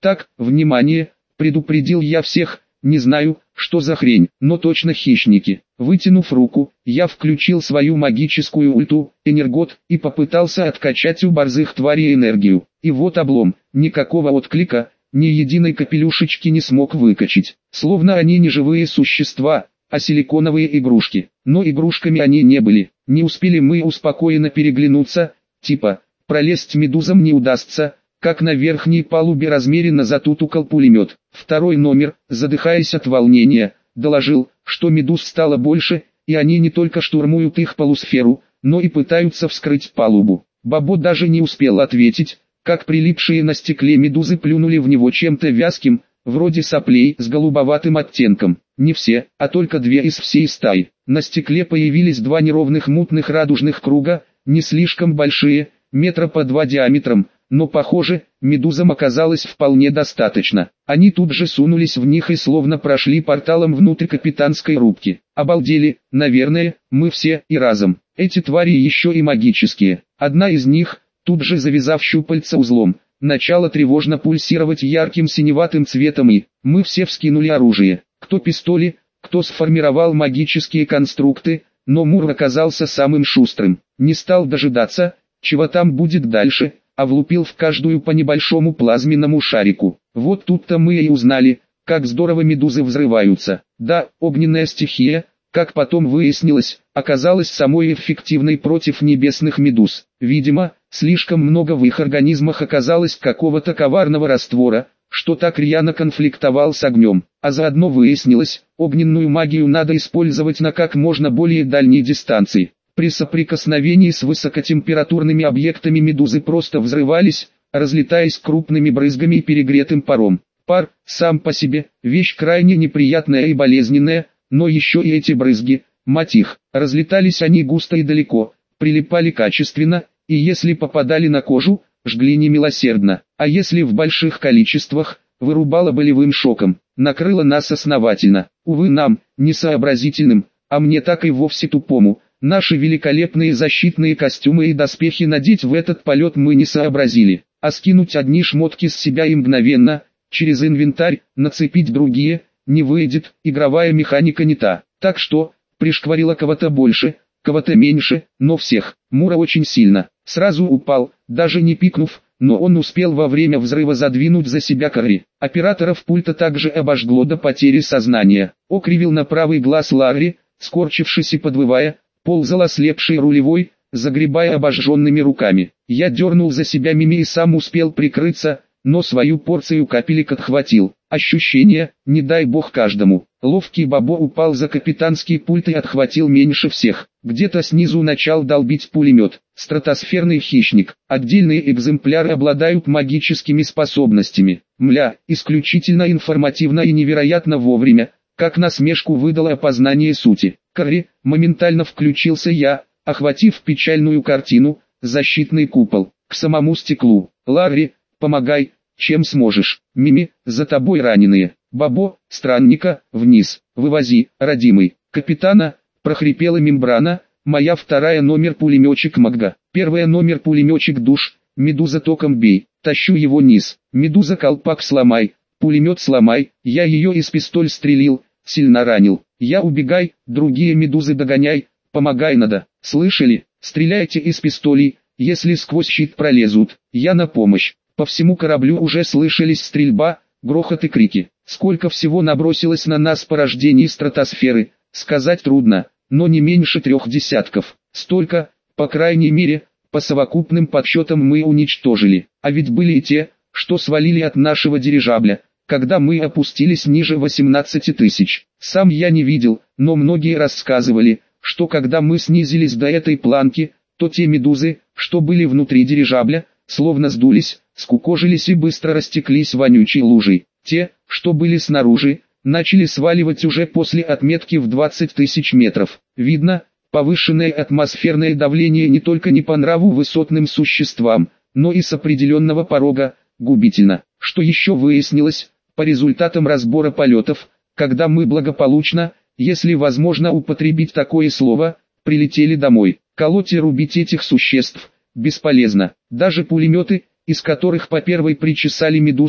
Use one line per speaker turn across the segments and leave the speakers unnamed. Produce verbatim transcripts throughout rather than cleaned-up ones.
Так, внимание, предупредил я всех, не знаю, что за хрень, но точно хищники. Вытянув руку, я включил свою магическую ульту, энергот, и попытался откачать у борзых тварей энергию. И вот облом, никакого отклика, ни единой капелюшечки не смог выкачать. Словно они не живые существа, а силиконовые игрушки. Но игрушками они не были. Не успели мы успокоенно переглянуться, типа, пролезть медузам не удастся, как на верхней палубе размеренно затутукал пулемет. Второй номер, задыхаясь от волнения, доложил, что медуз стало больше, и они не только штурмуют их полусферу, но и пытаются вскрыть палубу. Бабо даже не успел ответить, как прилипшие на стекле медузы плюнули в него чем-то вязким, вроде соплей с голубоватым оттенком. Не все, а только две из всей стаи. На стекле появились два неровных мутных радужных круга, не слишком большие, метра по два диаметром, но похоже, медузам оказалось вполне достаточно. Они тут же сунулись в них и словно прошли порталом внутрь капитанской рубки. Обалдели, наверное, мы все и разом. Эти твари еще и магические. Одна из них, тут же завязав щупальца узлом, начала тревожно пульсировать ярким синеватым цветом, и мы все вскинули оружие. Кто пистоли, кто сформировал магические конструкты, но Мур оказался самым шустрым. Не стал дожидаться, чего там будет дальше, а влупил в каждую по небольшому плазменному шарику. Вот тут-то мы и узнали, как здорово медузы взрываются. Да, огненная стихия, как потом выяснилось, оказалась самой эффективной против небесных медуз. Видимо, слишком много в их организмах оказалось какого-то коварного раствора, что так рьяно конфликтовал с огнем. А заодно выяснилось, огненную магию надо использовать на как можно более дальней дистанции. При соприкосновении с высокотемпературными объектами медузы просто взрывались, разлетаясь крупными брызгами и перегретым паром. Пар, сам по себе, вещь крайне неприятная и болезненная, но еще и эти брызги, мать их, разлетались они густо и далеко, прилипали качественно, и если попадали на кожу, жгли немилосердно, а если в больших количествах, вырубало болевым шоком, накрыло нас основательно. Увы нам, несообразительным, а мне так и вовсе тупому, наши великолепные защитные костюмы и доспехи надеть в этот полет мы не сообразили, а скинуть одни шмотки с себя и мгновенно, через инвентарь, нацепить другие, не выйдет, игровая механика не та. Так что, пришкварило кого-то больше, кого-то меньше, но всех. Мура очень сильно, сразу упал, даже не пикнув, но он успел во время взрыва задвинуть за себя Карри. Операторов пульта также обожгло до потери сознания. Окривил на правый глаз Ларри, скорчившись и подвывая, ползал ослепший рулевой, загребая обожженными руками. Я дернул за себя Мими и сам успел прикрыться, но свою порцию капелек отхватил. Ощущение, не дай бог каждому. Ловкий Бабо упал за капитанский пульт и отхватил меньше всех. Где-то снизу начал долбить пулемет. Стратосферный хищник. Отдельные экземпляры обладают магическими способностями. Мля, исключительно информативно и невероятно вовремя, как насмешку выдало опознание сути. Карри, моментально включился я, охватив печальную картину, защитный купол, к самому стеклу. Ларри, помогай, чем сможешь. Мими, за тобой раненые. Бабо, странника, вниз, вывози, родимый. Капитана, прохрипела мембрана, моя вторая номер пулеметчик Магга. Первая номер пулеметчик душ, медуза током бей, тащу его низ. Медуза колпак сломай, пулемет сломай, я ее из пистоль стрелил, сильно ранил. Я убегай, другие медузы догоняй, помогай надо. Слышали, стреляйте из пистолей, если сквозь щит пролезут, я на помощь. По всему кораблю уже слышались стрельба, грохот и крики. Сколько всего набросилось на нас порождений стратосферы, сказать трудно, но не меньше трех десятков. Столько, по крайней мере, по совокупным подсчетам мы уничтожили. А ведь были и те, что свалили от нашего дирижабля, когда мы опустились ниже восемнадцати тысяч. Сам я не видел, но многие рассказывали, что когда мы снизились до этой планки, то те медузы, что были внутри дирижабля, словно сдулись, скукожились и быстро растеклись вонючей лужей. Те, что были снаружи, начали сваливать уже после отметки в двадцать тысяч метров. Видно, повышенное атмосферное давление не только не по нраву высотным существам, но и с определенного порога, губительно. Что еще выяснилось, по результатам разбора полетов, когда мы благополучно, если возможно употребить такое слово, прилетели домой. Колоть и рубить этих существ бесполезно. Даже пулеметы, из которых по первой причесали медуз,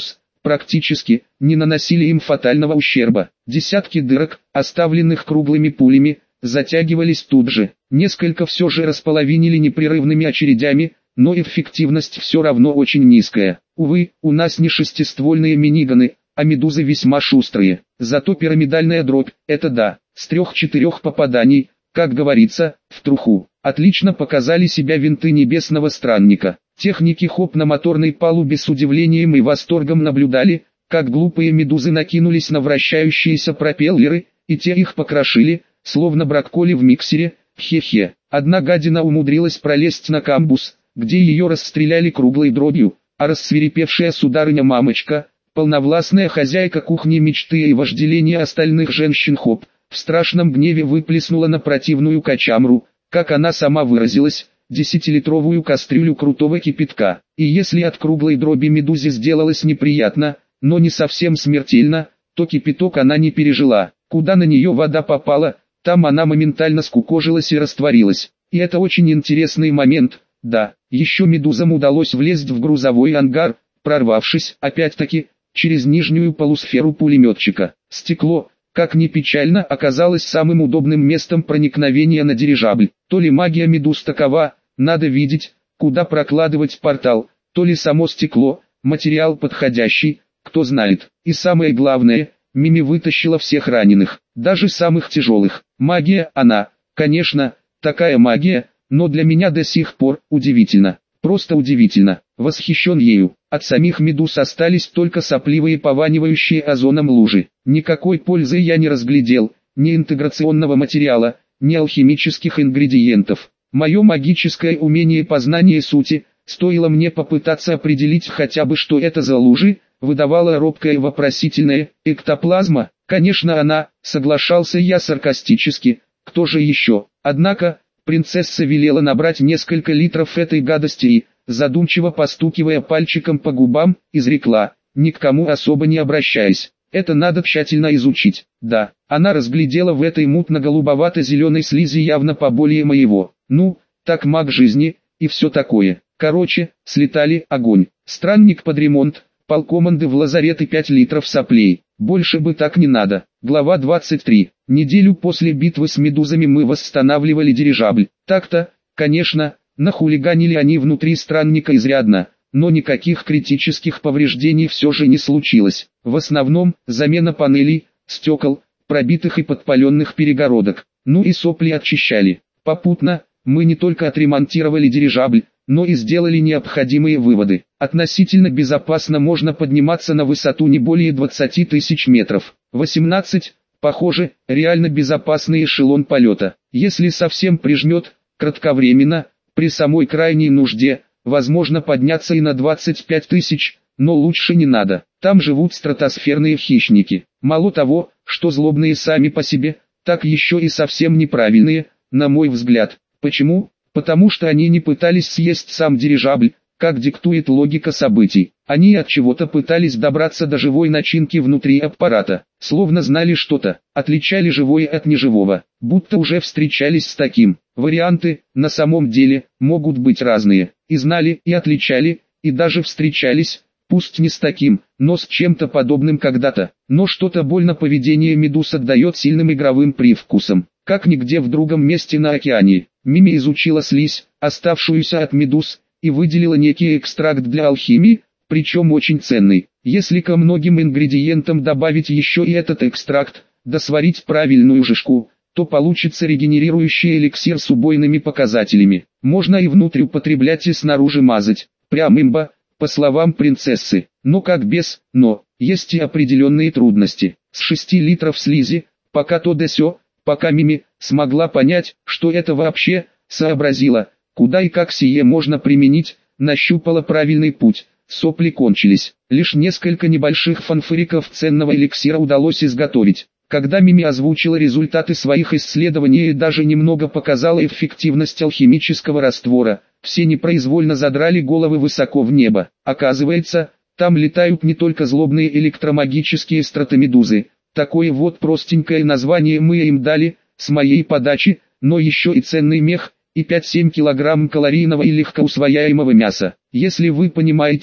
практически, не наносили им фатального ущерба. Десятки дырок, оставленных круглыми пулями, затягивались тут же. Несколько все же располовинили непрерывными очередями, но эффективность все равно очень низкая. Увы, у нас не шестиствольные миниганы, а медузы весьма шустрые. Зато пирамидальная дробь, это да, с трех-четырех попаданий, как говорится, в труху. Отлично показали себя винты Небесного Странника. Техники хоп на моторной палубе с удивлением и восторгом наблюдали, как глупые медузы накинулись на вращающиеся пропеллеры, и те их покрошили, словно брокколи в миксере, хе-хе. Одна гадина умудрилась пролезть на камбуз, где ее расстреляли круглой дробью, а рассвирепевшая сударыня-мамочка, полновластная хозяйка кухни мечты и вожделения остальных женщин хоп, в страшном гневе выплеснула на противную качамру, как она сама выразилась, десятилитровую кастрюлю крутого кипятка. И если от круглой дроби медузе сделалось неприятно, но не совсем смертельно, то кипяток она не пережила. Куда на нее вода попала, там она моментально скукожилась и растворилась. И это очень интересный момент, да. Еще медузам удалось влезть в грузовой ангар, прорвавшись, опять-таки, через нижнюю полусферу пулеметчика. Стекло, как ни печально, оказалось самым удобным местом проникновения на дирижабль. То ли магия медуз такова, надо видеть, куда прокладывать портал, то ли само стекло, материал подходящий, кто знает. И самое главное, Мими вытащила всех раненых, даже самых тяжелых. Магия она, конечно, такая магия, но для меня до сих пор удивительно. Просто удивительно, восхищен ею. От самих медуз остались только сопливые пованивающие озоном лужи. Никакой пользы я не разглядел, ни интеграционного материала, ни алхимических ингредиентов. Мое магическое умение познания сути, стоило мне попытаться определить хотя бы что это за лужи, выдавало робкое вопросительное: эктоплазма? Конечно она, соглашался я саркастически, кто же еще? Однако, принцесса велела набрать несколько литров этой гадости и, задумчиво постукивая пальчиком по губам, изрекла, ни к кому особо не обращаясь. Это надо тщательно изучить. Да, она разглядела в этой мутно-голубовато-зеленой слизи явно поболее моего. Ну, так маг жизни, и все такое. Короче, слетали, огонь. Странник под ремонт, полкоманды в лазарет и пять литров соплей. Больше бы так не надо. Глава двадцать три. Неделю после битвы с медузами мы восстанавливали дирижабль. Так-то, конечно, нахулиганили они внутри странника изрядно, но никаких критических повреждений все же не случилось. В основном, замена панелей, стекол, пробитых и подпаленных перегородок. Ну и сопли очищали. Попутно, мы не только отремонтировали дирижабль, но и сделали необходимые выводы. Относительно безопасно можно подниматься на высоту не более двадцати тысяч метров. восемнадцать, похоже, реально безопасный эшелон полета. Если совсем прижмет, кратковременно, при самой крайней нужде, возможно подняться и на двадцать пять тысяч, но лучше не надо. Там живут стратосферные хищники. Мало того, что злобные сами по себе, так еще и совсем неправильные, на мой взгляд. Почему? Потому что они не пытались съесть сам дирижабль, как диктует логика событий. Они от чего-то пытались добраться до живой начинки внутри аппарата, словно знали что-то, отличали живое от неживого, будто уже встречались с таким. Варианты, на самом деле, могут быть разные. И знали, и отличали, и даже встречались, пусть не с таким, но с чем-то подобным когда-то. Но что-то больно поведение медуз отдает сильным игровым привкусом, как нигде в другом месте на океане. Мими изучила слизь, оставшуюся от медуз, и выделила некий экстракт для алхимии, причем очень ценный. Если ко многим ингредиентам добавить еще и этот экстракт, да сварить правильную жижку, то получится регенерирующий эликсир с убойными показателями. Можно и внутрь употреблять и снаружи мазать. Прям имба, по словам принцессы. Но как без, но, есть и определенные трудности. С шести литров слизи, пока то да сё, пока Мими смогла понять, что это вообще, сообразила, куда и как сие можно применить, нащупала правильный путь. Сопли кончились. Лишь несколько небольших фанфыриков ценного эликсира удалось изготовить. Когда Мими озвучила результаты своих исследований и даже немного показала эффективность алхимического раствора, все непроизвольно задрали головы высоко в небо. Оказывается, там летают не только злобные электромагические стратомедузы, такое вот простенькое название мы им дали, с моей подачи, но еще и ценный мех, и пять-семь килограмм калорийного и легкоусвояемого мяса. Если вы понимаете,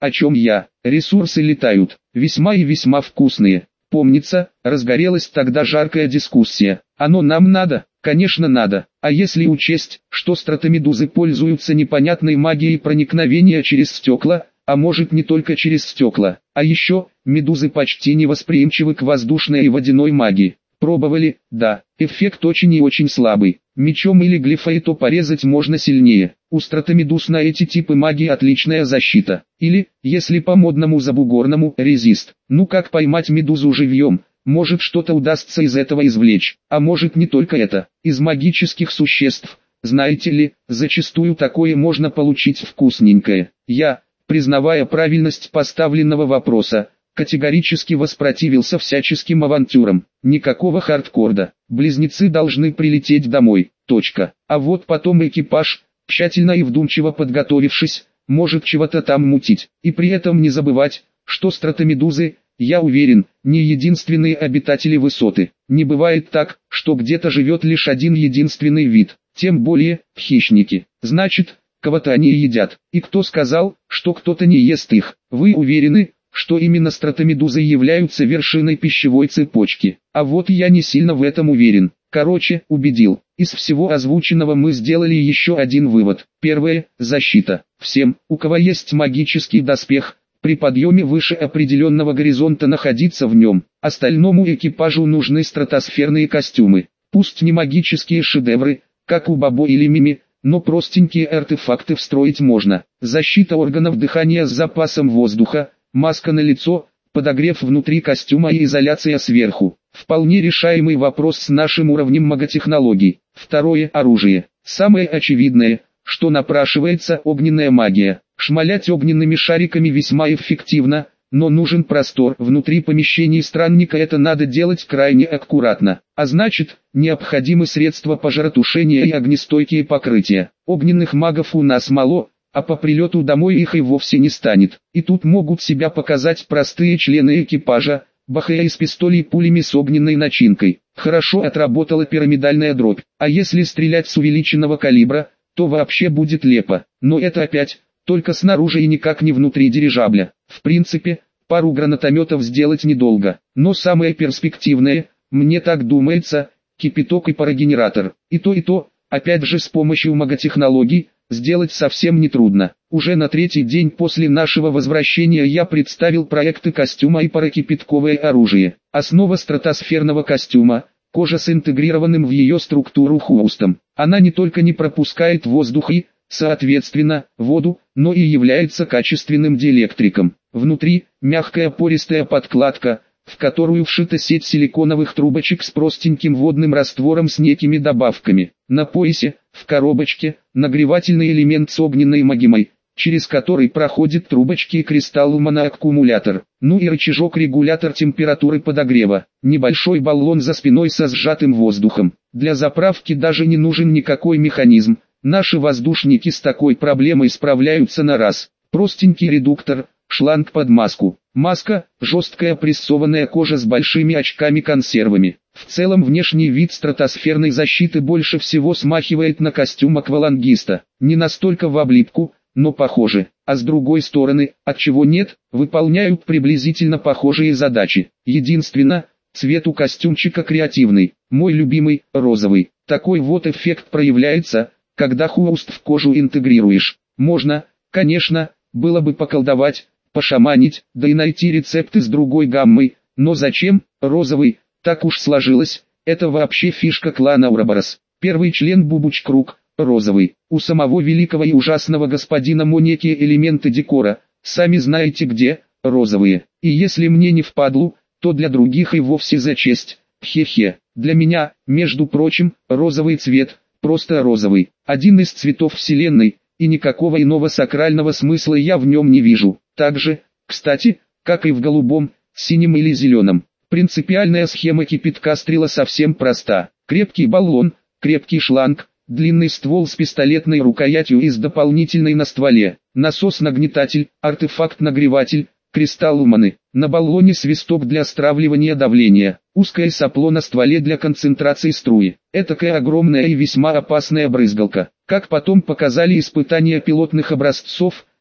о чем я. Ресурсы летают, весьма и весьма вкусные. Помнится, разгорелась тогда жаркая дискуссия. Оно нам надо? Конечно надо. А если учесть, что стратомедузы пользуются непонятной магией проникновения через стекла, а может не только через стекла, а еще, медузы почти невосприимчивы к воздушной и водяной магии. Пробовали, да, эффект очень и очень слабый. Мечом или глифой то порезать можно сильнее. У стратомедуз на эти типы магии отличная защита. Или, если по-модному забугорному, резист. Ну как поймать медузу живьем? Может что-то удастся из этого извлечь. А может не только это. Из магических существ, знаете ли, зачастую такое можно получить вкусненькое. Я, признавая правильность поставленного вопроса, категорически воспротивился всяческим авантюрам. Никакого хардкорда. Близнецы должны прилететь домой. Точка. А вот потом экипаж, тщательно и вдумчиво подготовившись, может чего-то там мутить. И при этом не забывать, что стратомедузы, я уверен, не единственные обитатели высоты. Не бывает так, что где-то живет лишь один единственный вид. Тем более, хищники. Значит, кого-то они едят. И кто сказал, что кто-то не ест их? Вы уверены, что именно стратомедузы являются вершиной пищевой цепочки? А вот я не сильно в этом уверен. Короче, убедил. Из всего озвученного мы сделали еще один вывод. Первое – защита. Всем, у кого есть магический доспех, при подъеме выше определенного горизонта находиться в нем. Остальному экипажу нужны стратосферные костюмы. Пусть не магические шедевры, как у Бабо или Мими, но простенькие артефакты встроить можно. Защита органов дыхания с запасом воздуха, маска на лицо, подогрев внутри костюма и изоляция сверху. Вполне решаемый вопрос с нашим уровнем маготехнологий. Второе – оружие. Самое очевидное, что напрашивается огненная магия. Шмалять огненными шариками весьма эффективно, но нужен простор. Внутри помещений странника это надо делать крайне аккуратно. А значит, необходимы средства пожаротушения и огнестойкие покрытия. Огненных магов у нас мало, а по прилету домой их и вовсе не станет. И тут могут себя показать простые члены экипажа, бахая из пистолей пулями с огненной начинкой. Хорошо отработала пирамидальная дробь. А если стрелять с увеличенного калибра, то вообще будет лепо. Но это опять, только снаружи и никак не внутри дирижабля. В принципе, пару гранатометов сделать недолго. Но самое перспективное, мне так думается, кипяток и парогенератор. И то и то, опять же с помощью маготехнологий, сделать совсем нетрудно. Уже на третий день после нашего возвращения я представил проекты костюма и паракипятковое оружие. Основа стратосферного костюма – кожа с интегрированным в ее структуру хвостом. Она не только не пропускает воздух и, соответственно, воду, но и является качественным диэлектриком. Внутри – мягкая пористая подкладка, в которую вшита сеть силиконовых трубочек с простеньким водным раствором с некими добавками. На поясе, в коробочке, нагревательный элемент с огненной магмой, через который проходит трубочки и кристалл моноаккумулятор. Ну и рычажок-регулятор температуры подогрева. Небольшой баллон за спиной со сжатым воздухом. Для заправки даже не нужен никакой механизм. Наши воздушники с такой проблемой справляются на раз. Простенький редуктор, шланг под маску. Маска – жесткая прессованная кожа с большими очками-консервами. В целом внешний вид стратосферной защиты больше всего смахивает на костюм аквалангиста. Не настолько в облипку, но похоже. А с другой стороны, отчего нет, выполняют приблизительно похожие задачи. Единственно, цвет у костюмчика креативный. Мой любимый – розовый. Такой вот эффект проявляется, когда хвост в кожу интегрируешь. Можно, конечно, было бы поколдовать, пошаманить, да и найти рецепты с другой гаммой, но зачем? Розовый, так уж сложилось, это вообще фишка клана Уроборос. Первый член Бубуч Круг, розовый. У самого великого и ужасного господина Мо некие элементы декора, сами знаете где, розовые. И если мне не впадлу, то для других и вовсе за честь, хе-хе. Для меня, между прочим, розовый цвет, просто розовый. Один из цветов вселенной, и никакого иного сакрального смысла я в нем не вижу. Так же, кстати, как и в голубом, синем или зеленом. Принципиальная схема кипятка стрела совсем проста. Крепкий баллон, крепкий шланг, длинный ствол с пистолетной рукоятью и с дополнительной на стволе, насос-нагнетатель, артефакт-нагреватель, кристалл маны. На баллоне свисток для стравливания давления, узкое сопло на стволе для концентрации струи. Этакая огромная и весьма опасная брызгалка. Как потом показали испытания пилотных образцов,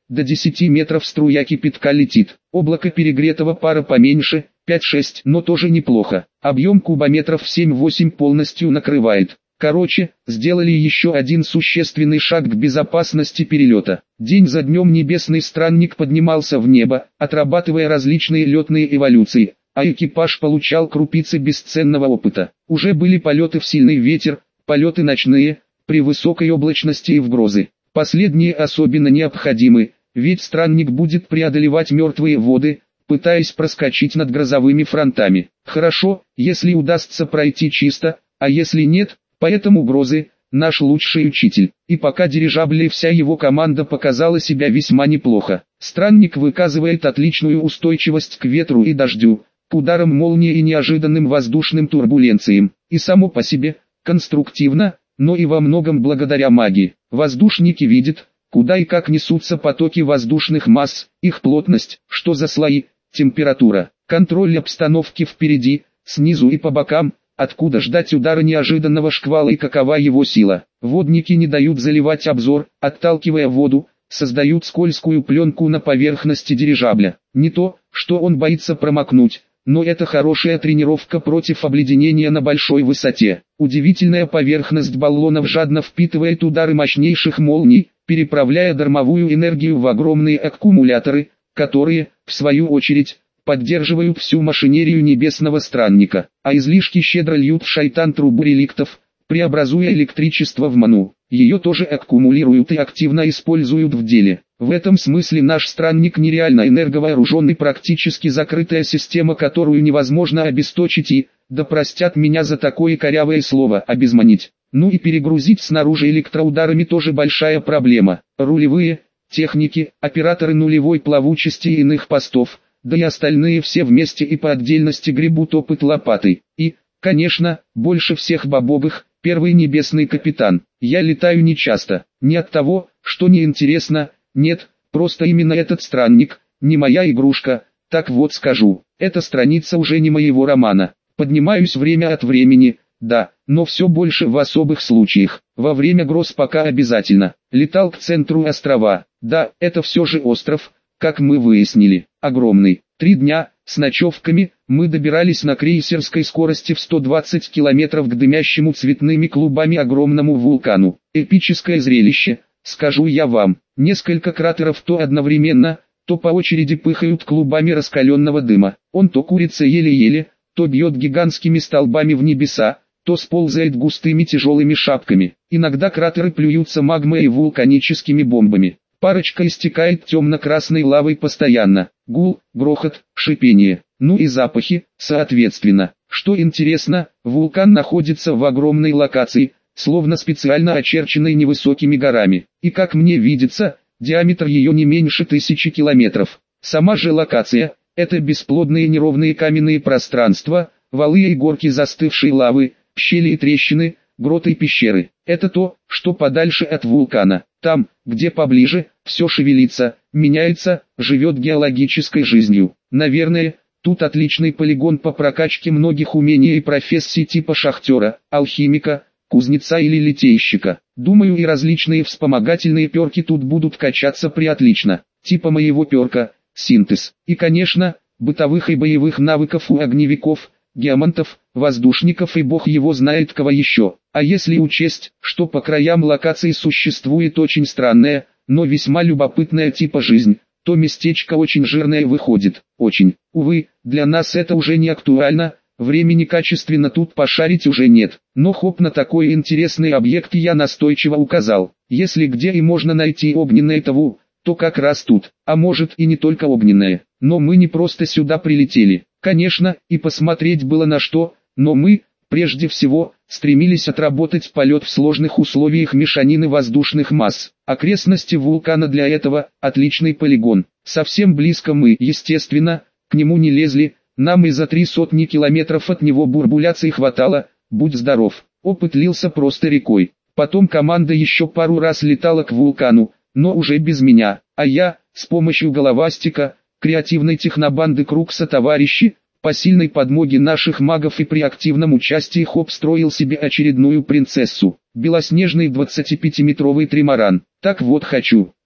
до десяти метров струя кипятка летит. Облако перегретого пара поменьше, пять-шесть, но тоже неплохо. Объем кубометров семь-восемь полностью накрывает. Короче, сделали еще один существенный шаг к безопасности перелета. День за днем небесный странник поднимался в небо, отрабатывая различные летные эволюции, а экипаж получал крупицы бесценного опыта. Уже были полеты в сильный ветер, полеты ночные, при высокой облачности и в грозы. Последние особенно необходимы, ведь странник будет преодолевать мертвые воды, пытаясь проскочить над грозовыми фронтами. Хорошо, если удастся пройти чисто, а если нет, поэтому грозы – наш лучший учитель. И пока дирижабль и вся его команда показала себя весьма неплохо. Странник выказывает отличную устойчивость к ветру и дождю, к ударам молнии и неожиданным воздушным турбуленциям. И само по себе, конструктивно, но и во многом благодаря магии. Воздушники видят, куда и как несутся потоки воздушных масс, их плотность, что за слои, температура, контроль обстановки впереди, снизу и по бокам, откуда ждать удара неожиданного шквала и какова его сила. Водники не дают заливать обзор, отталкивая воду, создают скользкую пленку на поверхности дирижабля. Не то, что он боится промокнуть, но это хорошая тренировка против обледенения на большой высоте. Удивительная поверхность баллонов жадно впитывает удары мощнейших молний, переправляя дармовую энергию в огромные аккумуляторы, которые, в свою очередь, поддерживают всю машинерию небесного странника, а излишки щедро льют в шайтан трубу реликтов, преобразуя электричество в ману. Ее тоже аккумулируют и активно используют в деле. В этом смысле наш странник нереально энерговооруженный, практически закрытая система, которую невозможно обесточить и, да простят меня за такое корявое слово, обезманить. Ну и перегрузить снаружи электроударами тоже большая проблема. Рулевые, техники, операторы нулевой плавучести и иных постов, да и остальные все вместе и по отдельности гребут опыт лопатой. И, конечно, больше всех бобовых, первый небесный капитан. Я летаю нечасто, не от того, что неинтересно, нет, просто именно этот странник, не моя игрушка, так вот скажу, эта страница уже не моего романа. Поднимаюсь время от времени, да, но все больше в особых случаях. Во время гроз пока обязательно. Летал к центру острова, да, это все же остров, как мы выяснили, огромный. Три дня, с ночевками, мы добирались на крейсерской скорости в сто двадцать километров к дымящему цветными клубами огромному вулкану. Эпическое зрелище, скажу я вам. Несколько кратеров то одновременно, то по очереди пыхают клубами раскаленного дыма. Он то курится еле-еле, то бьет гигантскими столбами в небеса, то сползает густыми тяжелыми шапками. Иногда кратеры плюются магмой и вулканическими бомбами. Парочка истекает темно-красной лавой постоянно. Гул, грохот, шипение. Ну и запахи, соответственно. Что интересно, вулкан находится в огромной локации, словно специально очерченной невысокими горами. И как мне видится, диаметр ее не меньше тысячи километров. Сама же локация – это бесплодные неровные каменные пространства, валы и горки застывшей лавы, щели и трещины, гроты и пещеры. Это то, что подальше от вулкана. Там, где поближе, все шевелится, меняется, живет геологической жизнью. Наверное, тут отличный полигон по прокачке многих умений и профессий типа шахтера, алхимика, кузнеца или литейщика. Думаю, и различные вспомогательные перки тут будут качаться приотлично. Типа моего перка, синтез. И конечно, бытовых и боевых навыков у огневиков, геомантов, воздушников и бог его знает кого еще. А если учесть, что по краям локации существует очень странная, но весьма любопытная типа жизнь, то местечко очень жирное выходит. Очень. Увы, для нас это уже не актуально, времени качественно тут пошарить уже нет. Но хоп, на такой интересный объект я настойчиво указал. Если где и можно найти огненное таву, то как раз тут. А может и не только огненное. Но мы не просто сюда прилетели. Конечно, и посмотреть было на что, но мы, прежде всего, стремились отработать полет в сложных условиях мешанины воздушных масс. Окрестности вулкана для этого – отличный полигон. Совсем близко мы, естественно, к нему не лезли, нам и за три сотни километров от него бурбуляции хватало, будь здоров. Опыт лился просто рекой. Потом команда еще пару раз летала к вулкану, но уже без меня, а я, с помощью головастика, креативной технобанды Крукса товарищи, по сильной подмоге наших магов и при активном участии хоп строил себе очередную принцессу. Белоснежный двадцатипятиметровый тримаран. Так вот хочу,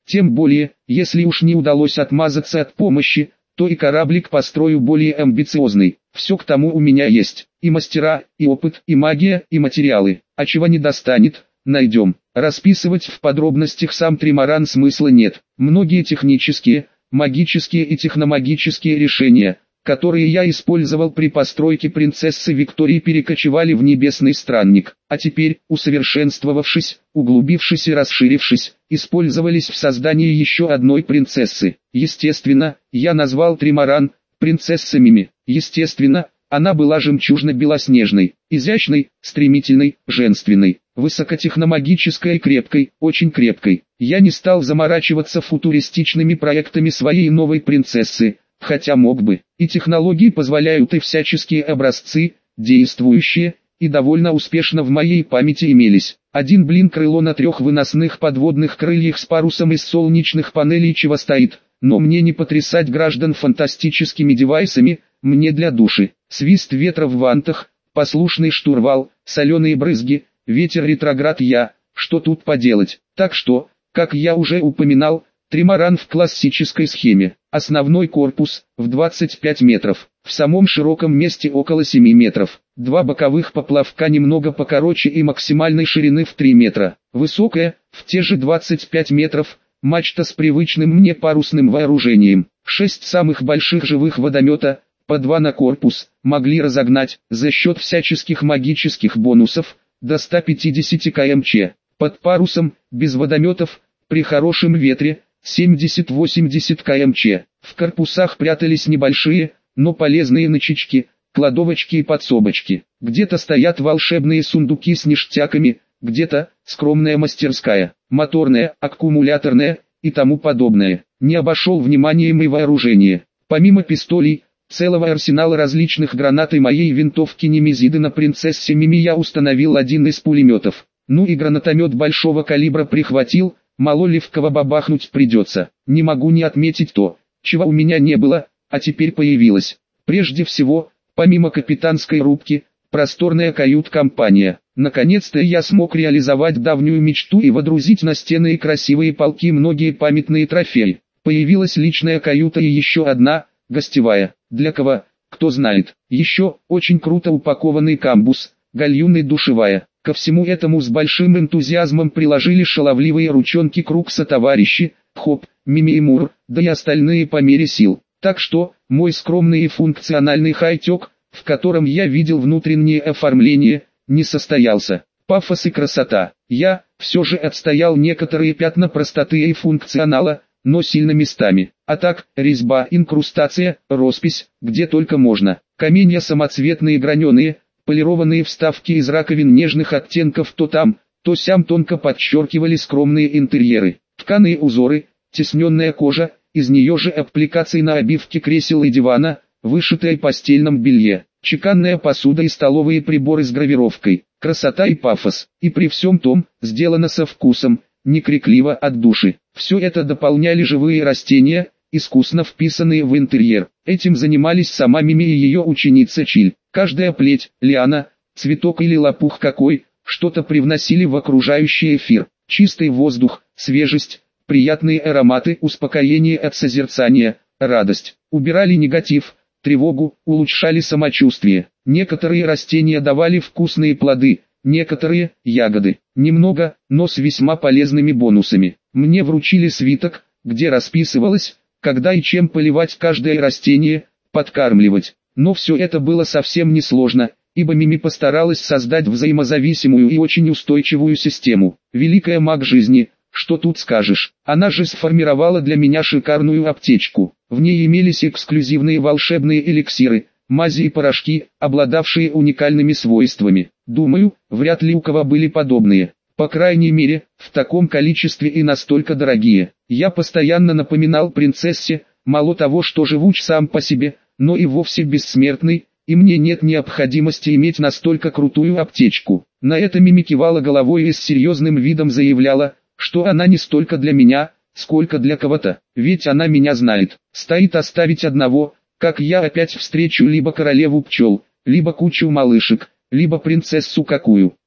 Тем более, если уж не удалось отмазаться от помощи, то и кораблик построю более амбициозный. Все к тому у меня есть. И мастера, и опыт, и магия, и материалы. А чего не достанет, найдем. Расписывать в подробностях сам тримаран смысла нет. Многие технические, магические и техномагические решения, которые я использовал при постройке принцессы Виктории, перекочевали в Небесный Странник, а теперь, усовершенствовавшись, углубившись и расширившись, использовались в создании еще одной принцессы. Естественно, я назвал тримаран принцессой Мими. Естественно, она была жемчужно-белоснежной, изящной, стремительной, женственной, высокотехномагической и крепкой, очень крепкой. Я не стал заморачиваться футуристичными проектами своей новой принцессы, хотя мог бы. И технологии позволяют, и всяческие образцы, действующие, и довольно успешно в моей памяти имелись. Один блин крыло на трех выносных подводных крыльях с парусом из солнечных панелей чего стоит, но мне не потрясать граждан фантастическими девайсами, мне для души. Свист ветра в вантах, послушный штурвал, соленые брызги, ветер ретроград я, что тут поделать. Так что, как я уже упоминал, тримаран в классической схеме. Основной корпус, в двадцать пять метров, в самом широком месте около семи метров. Два боковых поплавка немного покороче и максимальной ширины в три метра. Высокая, в те же двадцать пять метров, мачта с привычным мне парусным вооружением. Шесть самых больших живых водомета, по два на корпус, могли разогнать, за счет всяческих магических бонусов, до ста пятидесяти километров. Под парусом, без водометов, при хорошем ветре, семьдесят-восемьдесят километров. В корпусах прятались небольшие, но полезные нычечки, кладовочки и подсобочки. Где-то стоят волшебные сундуки с ништяками, где-то скромная мастерская, моторная, аккумуляторная и тому подобное. Не обошел вниманием и вооружение. Помимо пистолей, целого арсенала различных гранат и моей винтовки Немезиды на принцессе Мими я установил один из пулеметов. Ну и гранатомет большого калибра прихватил, мало ли в кого бабахнуть придется. Не могу не отметить то, чего у меня не было, а теперь появилось. Прежде всего, помимо капитанской рубки, просторная кают-компания. Наконец-то я смог реализовать давнюю мечту и водрузить на стены и красивые полки многие памятные трофеи. Появилась личная каюта и еще одна, гостевая. Для кого, кто знает. Еще очень круто упакованный камбуз, гальюн и душевая. Ко всему этому с большим энтузиазмом приложили шаловливые ручонки Крукса товарищи, Хоп, Мими и Мур, да и остальные по мере сил. Так что, мой скромный и функциональный хай-тек, в котором я видел внутреннее оформление, не состоялся. Пафос и красота. Я, все же отстоял некоторые пятна простоты и функционала, но сильно местами. А так, резьба, инкрустация, роспись, где только можно. Каменья самоцветные граненые, полированные вставки из раковин нежных оттенков то там, то сям тонко подчеркивали скромные интерьеры. Тканые узоры, тесненная кожа, из нее же аппликации на обивке кресел и дивана, вышитое постельном белье, чеканная посуда и столовые приборы с гравировкой. Красота и пафос. И при всем том, сделано со вкусом, не крикливо от души. Все это дополняли живые растения, искусно вписанные в интерьер. Этим занимались сама Мими и ее ученица Чиль. Каждая плеть, лиана, цветок или лопух какой, что-то привносили в окружающий эфир. Чистый воздух, свежесть, приятные ароматы, успокоение от созерцания, радость. Убирали негатив, тревогу, улучшали самочувствие. Некоторые растения давали вкусные плоды, некоторые – ягоды. Немного, но с весьма полезными бонусами. Мне вручили свиток, где расписывалось, когда и чем поливать каждое растение, подкармливать. Но все это было совсем несложно, ибо Мими постаралась создать взаимозависимую и очень устойчивую систему. Великая маг жизни, что тут скажешь. Она же сформировала для меня шикарную аптечку. В ней имелись эксклюзивные волшебные эликсиры, мази и порошки, обладавшие уникальными свойствами. Думаю, вряд ли у кого были подобные. По крайней мере, в таком количестве и настолько дорогие. Я постоянно напоминал принцессе, мало того, что живуч сам по себе, но и вовсе бессмертный, и мне нет необходимости иметь настолько крутую аптечку. На это Мими кивала головой и с серьезным видом заявляла, что она не столько для меня, сколько для кого-то, ведь она меня знает. Стоит оставить одного, как я опять встречу либо королеву пчел, либо кучу малышек, либо принцессу какую.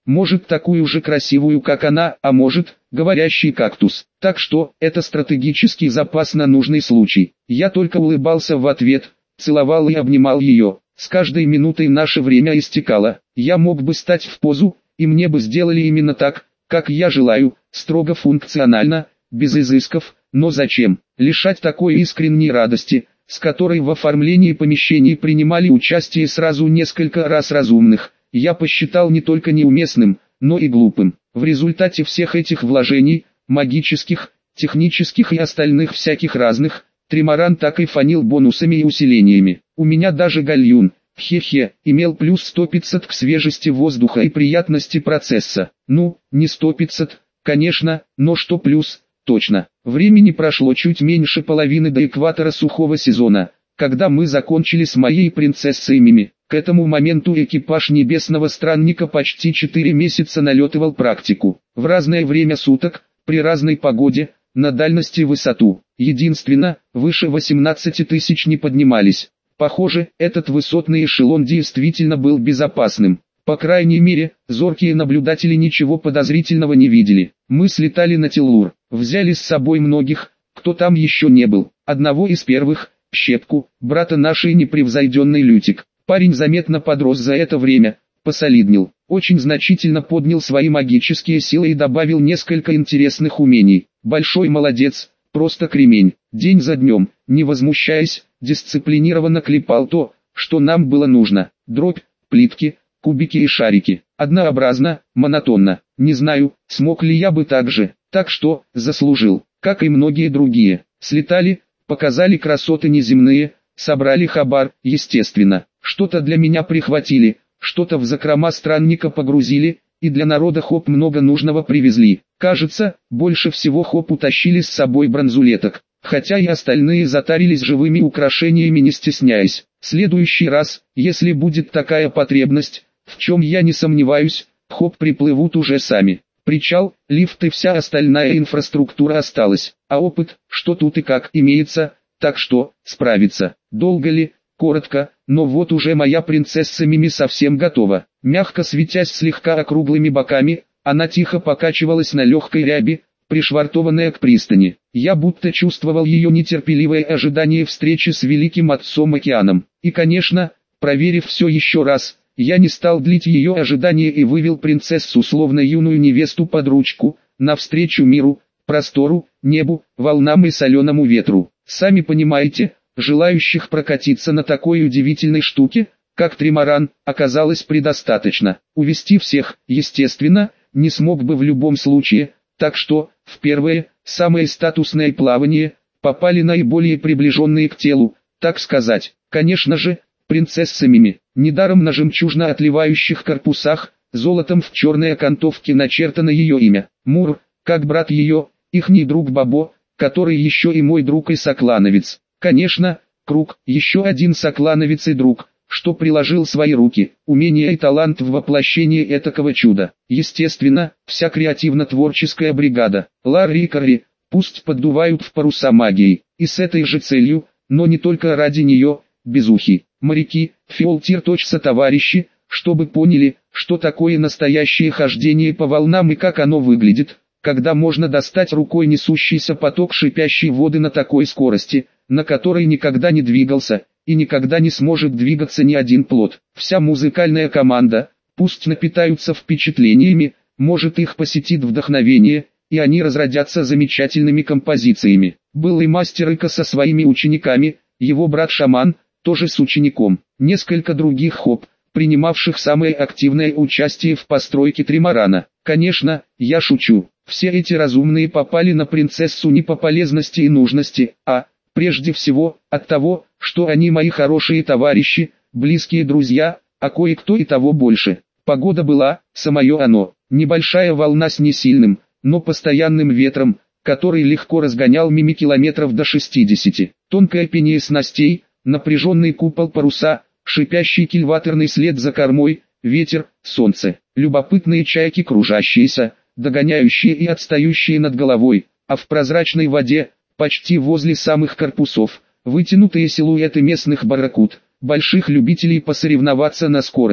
может такую же красивую, как она, а может, говорящий кактус. Так что, это стратегический запас на нужный случай. Я только улыбался в ответ, целовал и обнимал ее. С каждой минутой наше время истекало. Я мог бы стать в позу, и мне бы сделали именно так, как я желаю, строго функционально, без изысков, но зачем? Лишать такой искренней радости, с которой в оформлении помещений принимали участие сразу несколько раз разумных, я посчитал не только неуместным, но и глупым. В результате всех этих вложений, магических, технических и остальных всяких разных, Тримаран так и фанил бонусами и усилениями. У меня даже гальюн, хе-хе, имел плюс сто пятьсот к свежести воздуха и приятности процесса. Ну, не сто пятьсот, конечно, но что плюс, точно. Времени прошло чуть меньше половины до экватора сухого сезона, когда мы закончили с моей принцессой Мими. К этому моменту экипаж Небесного Странника почти четыре месяца налетывал практику. В разное время суток, при разной погоде, на дальности и высоту. Единственно, выше восемнадцати тысяч не поднимались. Похоже, этот высотный эшелон действительно был безопасным. По крайней мере, зоркие наблюдатели ничего подозрительного не видели. Мы слетали на Теллур, взяли с собой многих, кто там еще не был. Одного из первых, Щепку, брата нашей непревзойденной Лютик. Парень заметно подрос за это время, посолиднел, очень значительно поднял свои магические силы и добавил несколько интересных умений. Большой молодец, просто кремень. День за днем, не возмущаясь, дисциплинированно клепал то, что нам было нужно. Дробь, плитки, кубики и шарики. Однообразно, монотонно. Не знаю, смог ли я бы так же. Так что, заслужил, как и многие другие. Слетали, показали красоты неземные, собрали хабар, естественно. Что-то для меня прихватили, что-то в закрома странника погрузили, и для народа хоп много нужного привезли. Кажется, больше всего хоп утащили с собой бронзулеток, хотя и остальные затарились живыми украшениями не стесняясь. Следующий раз, если будет такая потребность, в чем я не сомневаюсь, хоп приплывут уже сами. Причал, лифт и вся остальная инфраструктура осталась, а опыт, что тут и как, имеется, так что, справиться. Долго ли? Коротко, но вот уже моя принцесса Мими совсем готова. Мягко светясь слегка округлыми боками, она тихо покачивалась на легкой ряби, пришвартованная к пристани. Я будто чувствовал ее нетерпеливое ожидание встречи с великим отцом океаном. И конечно, проверив все еще раз, я не стал длить ее ожидание и вывел принцессу словно юную невесту под ручку, навстречу миру, простору, небу, волнам и соленому ветру. Сами понимаете, желающих прокатиться на такой удивительной штуке, как Тримаран, оказалось предостаточно. Увести всех, естественно, не смог бы в любом случае, так что, в первое, самое статусное плавание, попали наиболее приближенные к телу, так сказать. Конечно же, принцесса Мими, недаром на жемчужно отливающих корпусах, золотом в черной окантовке начертано ее имя. Мур, как брат ее, ихний друг Бабо, который еще и мой друг и соклановец. Конечно, Круг, еще один соклановец и друг, что приложил свои руки, умения и талант в воплощении этакого чуда. Естественно, вся креативно-творческая бригада, Ларри и Карри, пусть поддувают в паруса магией, и с этой же целью, но не только ради нее, безухи, моряки, фиолтир-точца товарищи, чтобы поняли, что такое настоящее хождение по волнам и как оно выглядит, когда можно достать рукой несущийся поток шипящей воды на такой скорости, на которой никогда не двигался, и никогда не сможет двигаться ни один плот. Вся музыкальная команда, пусть напитаются впечатлениями, может их посетит вдохновение, и они разродятся замечательными композициями. Был и мастер Ика со своими учениками, его брат-шаман, тоже с учеником, несколько других хоп, принимавших самое активное участие в постройке Тримарана. Конечно, я шучу, все эти разумные попали на принцессу не по полезности и нужности, а, прежде всего, от того, что они мои хорошие товарищи, близкие друзья, а кое-кто и того больше. Погода была, самое оно, небольшая волна с несильным, но постоянным ветром, который легко разгонял Мими километров до шестидесяти. Тонкое пение снастей, напряженный купол паруса, шипящий кильваторный след за кормой, ветер, солнце, любопытные чайки кружащиеся, догоняющие и отстающие над головой, а в прозрачной воде, почти возле самых корпусов, вытянутые силуэты местных барракуд, больших любителей посоревноваться на скорость.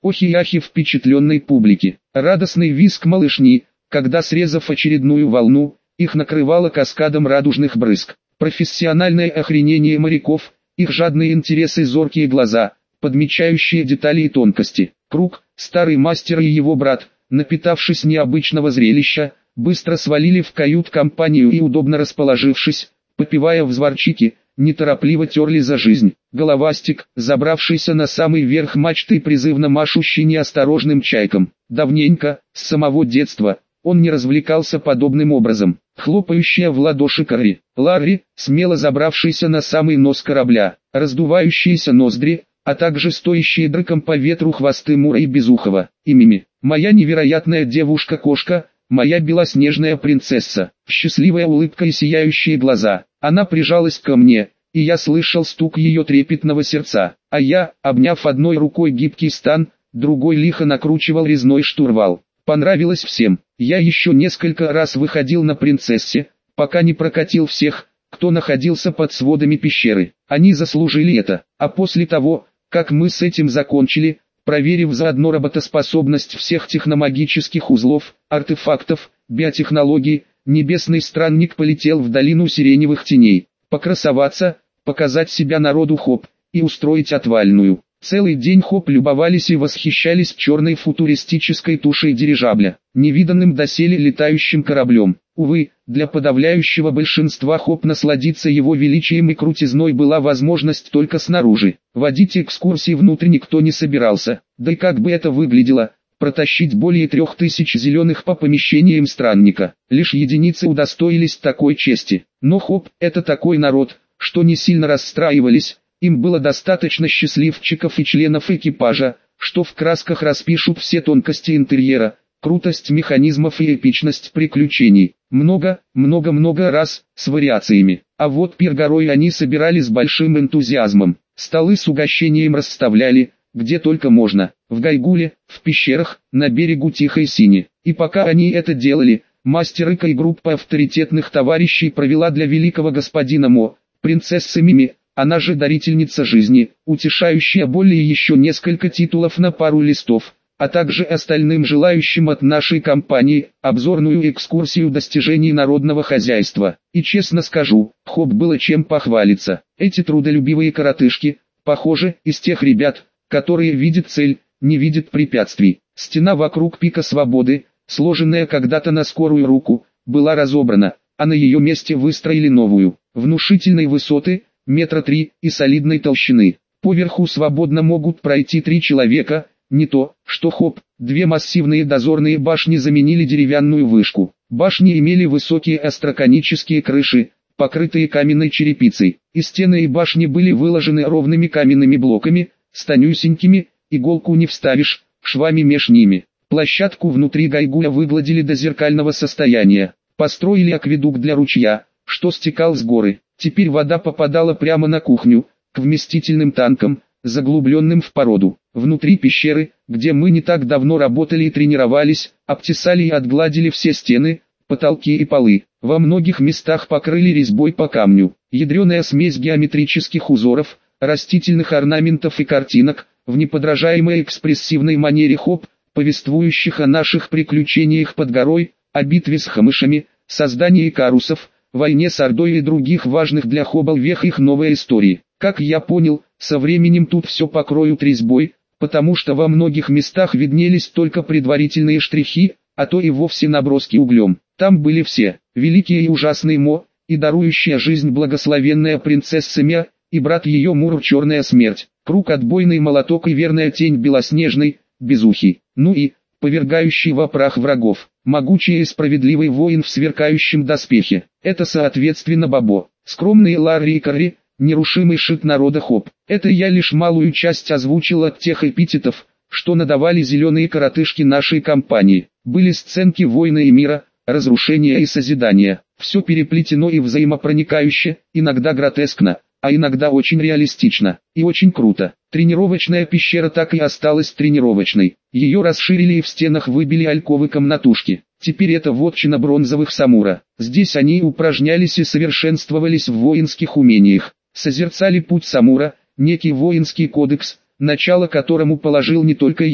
охи и ахи впечатленной публики. Радостный визг малышни, когда, срезав очередную волну, их накрывало каскадом радужных брызг. Профессиональное охренение моряков, их жадные интересы, зоркие глаза, подмечающие детали и тонкости. Круг, старый мастер и его брат, напитавшись необычного зрелища, быстро свалили в кают-компанию и, удобно расположившись, попивая взварчики, неторопливо терли за жизнь. Головастик, забравшийся на самый верх мачты и призывно машущий неосторожным чайкам. Давненько, с самого детства, он не развлекался подобным образом. Хлопающая в ладоши Карри. Ларри, смело забравшийся на самый нос корабля. Раздувающиеся ноздри, а также стоящие драком по ветру хвосты Мура и Безухова. И Мими. Моя невероятная девушка-кошка, моя белоснежная принцесса. Счастливая улыбка и сияющие глаза. Она прижалась ко мне, и я слышал стук ее трепетного сердца. А я, обняв одной рукой гибкий стан, другой лихо накручивал резной штурвал. Понравилось всем. Я еще несколько раз выходил на принцессе, пока не прокатил всех, кто находился под сводами пещеры. Они заслужили это. А после того, как мы с этим закончили, проверив заодно работоспособность всех техномагических узлов, артефактов, биотехнологий, небесный странник полетел в долину сиреневых теней. Покрасоваться, показать себя народу Хоп, и устроить отвальную. Целый день Хоп любовались и восхищались черной футуристической тушей дирижабля, невиданным доселе летающим кораблем. Увы, для подавляющего большинства Хоп насладиться его величием и крутизной была возможность только снаружи. Водить экскурсии внутрь никто не собирался, да и как бы это выглядело, протащить более трех тысяч зеленых по помещениям странника. Лишь единицы удостоились такой чести. Но Хоп — это такой народ, что не сильно расстраивались. Им было достаточно счастливчиков и членов экипажа, что в красках распишут все тонкости интерьера, крутость механизмов и эпичность приключений. Много, много-много раз, с вариациями. А вот пир горой они собирали с большим энтузиазмом. Столы с угощением расставляли, где только можно. В Гайгуле, в пещерах, на берегу Тихой Сини. И пока они это делали, мастер Ика и группа авторитетных товарищей провела для великого господина Мо, принцессы Мими, она же дарительница жизни, утешающая более еще несколько титулов на пару листов, а также остальным желающим от нашей компании, обзорную экскурсию достижений народного хозяйства. И честно скажу, Хоп было чем похвалиться. Эти трудолюбивые коротышки, похоже, из тех ребят, которые видят цель, не видят препятствий. Стена вокруг пика свободы, сложенная когда-то на скорую руку, была разобрана, а на ее месте выстроили новую, внушительной высоты, метра три и солидной толщины. Поверху свободно могут пройти три человека, не то, что Хоп. Две массивные дозорные башни заменили деревянную вышку. Башни имели высокие остроконические крыши, покрытые каменной черепицей, и стены и башни были выложены ровными каменными блоками, с тонюсенькими, иголку не вставишь, швами меж ними. Площадку внутри Гайгуля выгладили до зеркального состояния, построили акведук для ручья, что стекал с горы. Теперь вода попадала прямо на кухню, к вместительным танкам, заглубленным в породу. Внутри пещеры, где мы не так давно работали и тренировались, обтесали и отгладили все стены, потолки и полы. Во многих местах покрыли резьбой по камню. Ядреная смесь геометрических узоров, растительных орнаментов и картинок, в неподражаемой экспрессивной манере Хоп, повествующих о наших приключениях под горой, о битве с хамышами, создании карусов, войне с Ордой и других важных для Хоббл вех их новой истории. Как я понял, со временем тут все покроют резьбой, потому что во многих местах виднелись только предварительные штрихи, а то и вовсе наброски углем. Там были все, великий и ужасный Мо, и дарующая жизнь благословенная принцесса Мя, и брат ее Мур черная смерть, круг отбойный молоток и верная тень белоснежный, безухий, ну и, повергающий во прах врагов, могучий и справедливый воин в сверкающем доспехе. Это соответственно Бабо, скромные Ларри и Карри, нерушимый шик народа Хоп. Это я лишь малую часть озвучил от тех эпитетов, что надавали зеленые коротышки нашей компании. Были сценки войны и мира, разрушения и созидания. Все переплетено и взаимопроникающе, иногда гротескно, а иногда очень реалистично, и очень круто. Тренировочная пещера так и осталась тренировочной. Ее расширили и в стенах выбили альковы-комнатушки. Теперь это вотчина бронзовых самура. Здесь они упражнялись и совершенствовались в воинских умениях. Созерцали путь самура, некий воинский кодекс, начало которому положил не только я,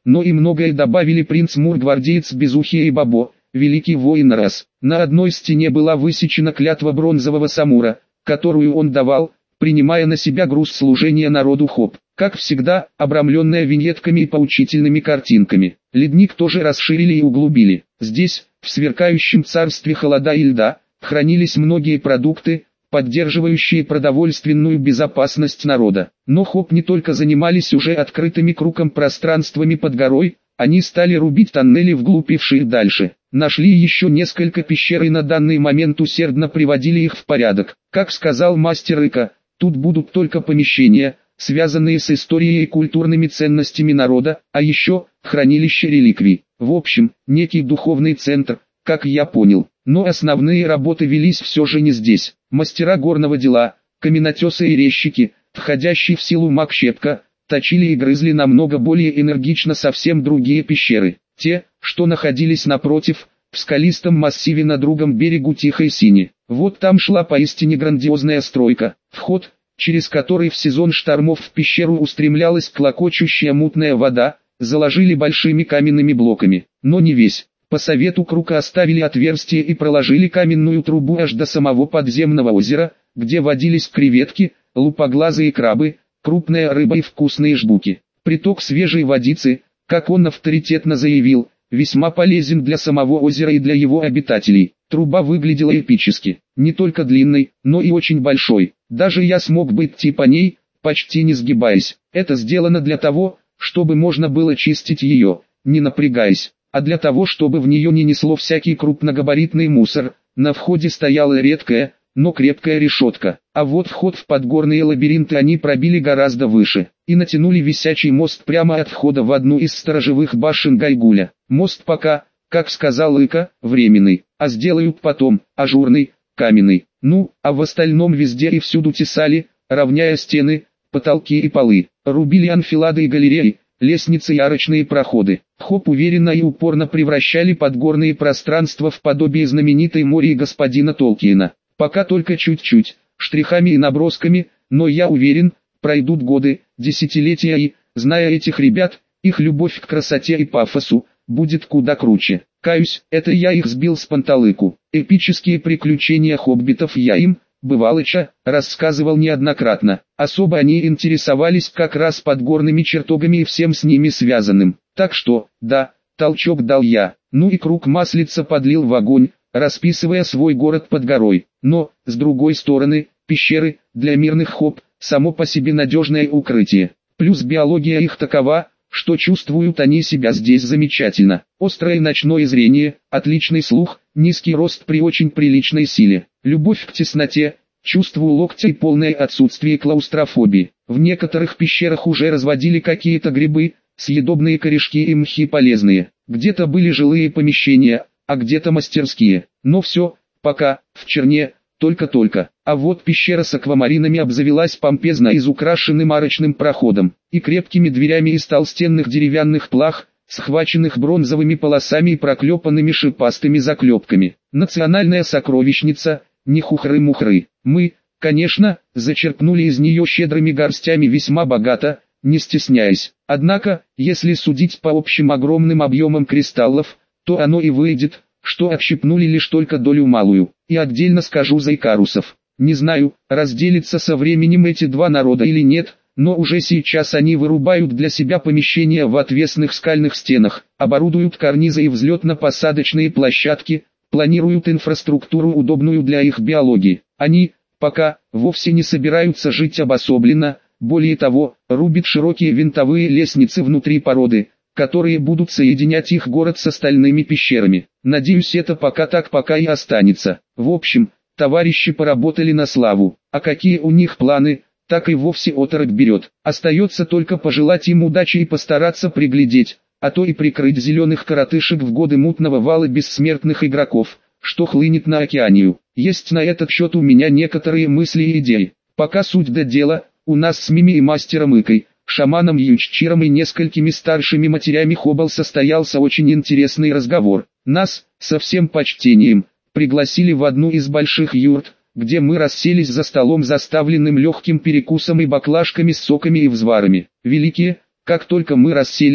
но и многое добавили принц Мур, гвардеец Безухий и Бабо, великий воин Раз. На одной стене была высечена клятва бронзового самура, которую он давал, принимая на себя груз служения народу Хоп, как всегда, обрамленная виньетками и поучительными картинками. Ледник тоже расширили и углубили. Здесь, в сверкающем царстве холода и льда, хранились многие продукты, поддерживающие продовольственную безопасность народа. Но Хоп не только занимались уже открытыми кругом пространствами под горой, они стали рубить тоннели вглубь и вширь дальше. Нашли еще несколько пещер и на данный момент усердно приводили их в порядок. Как сказал мастер Ика, тут будут только помещения, связанные с историей и культурными ценностями народа, а еще хранилище реликвий. В общем, некий духовный центр, как я понял. Но основные работы велись все же не здесь. Мастера горного дела, каменотесы и резчики, входящие в силу маг Щепка, точили и грызли намного более энергично совсем другие пещеры. Те, что находились напротив, в скалистом массиве на другом берегу Тихой Сини. Вот там шла поистине грандиозная стройка. Вход, через который в сезон штормов в пещеру устремлялась клокочущая мутная вода, заложили большими каменными блоками. Но не весь. По совету Крука оставили отверстие и проложили каменную трубу аж до самого подземного озера, где водились креветки, лупоглазые крабы, крупная рыба и вкусные жбуки. Приток свежей водицы, как он авторитетно заявил, весьма полезен для самого озера и для его обитателей. Труба выглядела эпически, не только длинной, но и очень большой. Даже я смог бы идти по ней, почти не сгибаясь. Это сделано для того, чтобы можно было чистить ее, не напрягаясь, а для того, чтобы в нее не несло всякий крупногабаритный мусор. На входе стояла редкая, но крепкая решетка, а вот вход в подгорные лабиринты они пробили гораздо выше, и натянули висячий мост прямо от входа в одну из сторожевых башен Гайгуля. Мост пока, как сказал Ика, временный, а сделают потом, ажурный, каменный. Ну, а в остальном везде и всюду тесали, равняя стены, потолки и полы, рубили анфилады и галереи, лестницы и арочные проходы. Хоп уверенно и упорно превращали подгорные пространства в подобие знаменитой моря господина Толкиена. Пока только чуть-чуть, штрихами и набросками, но я уверен, пройдут годы, десятилетия и, зная этих ребят, их любовь к красоте и пафосу, будет куда круче. Каюсь, это я их сбил с панталыку. Эпические приключения хоббитов я им, бывалыча, рассказывал неоднократно. Особо они интересовались как раз подгорными чертогами и всем с ними связанным. Так что, да, толчок дал я, ну и круг маслица подлил в огонь, расписывая свой город под горой. Но, с другой стороны, пещеры, для мирных хоб, само по себе надежное укрытие. Плюс биология их такова, что чувствуют они себя здесь замечательно. Острое ночное зрение, отличный слух, низкий рост при очень приличной силе, любовь к тесноте, чувству локтя и полное отсутствие клаустрофобии. В некоторых пещерах уже разводили какие-то грибы, съедобные корешки и мхи полезные. Где-то были жилые помещения, а где-то мастерские. Но все, пока, в черне, только-только. А вот пещера с аквамаринами обзавелась помпезно изукрашенным арочным проходом и крепкими дверями из толстенных деревянных плах, схваченных бронзовыми полосами и проклепанными шипастыми заклепками. Национальная сокровищница, не хухры-мухры. Мы, конечно, зачерпнули из нее щедрыми горстями весьма богато, не стесняясь. Однако, если судить по общим огромным объемам кристаллов, то оно и выйдет, что отщипнули лишь только долю малую. И отдельно скажу за икарусов. Не знаю, разделятся со временем эти два народа или нет, но уже сейчас они вырубают для себя помещения в отвесных скальных стенах, оборудуют карнизы и взлетно-посадочные площадки, планируют инфраструктуру, удобную для их биологии. Они, пока, вовсе не собираются жить обособленно, более того, рубят широкие винтовые лестницы внутри породы, которые будут соединять их город с остальными пещерами. Надеюсь, это пока так пока и останется. В общем, товарищи поработали на славу, а какие у них планы, так и вовсе оторопь берет. Остается только пожелать им удачи и постараться приглядеть, а то и прикрыть зеленых коротышек в годы мутного вала бессмертных игроков, что хлынет на океанию. Есть на этот счет у меня некоторые мысли и идеи. Пока суть до дела, у нас с Мими и мастером Икой, шаманом Юччиром и несколькими старшими матерями Хоббл состоялся очень интересный разговор. Нас, со всем почтением, пригласили в одну из больших юрт, где мы расселись за столом, заставленным легким перекусом и баклажками с соками и взварами. Великие, как только мы расселись,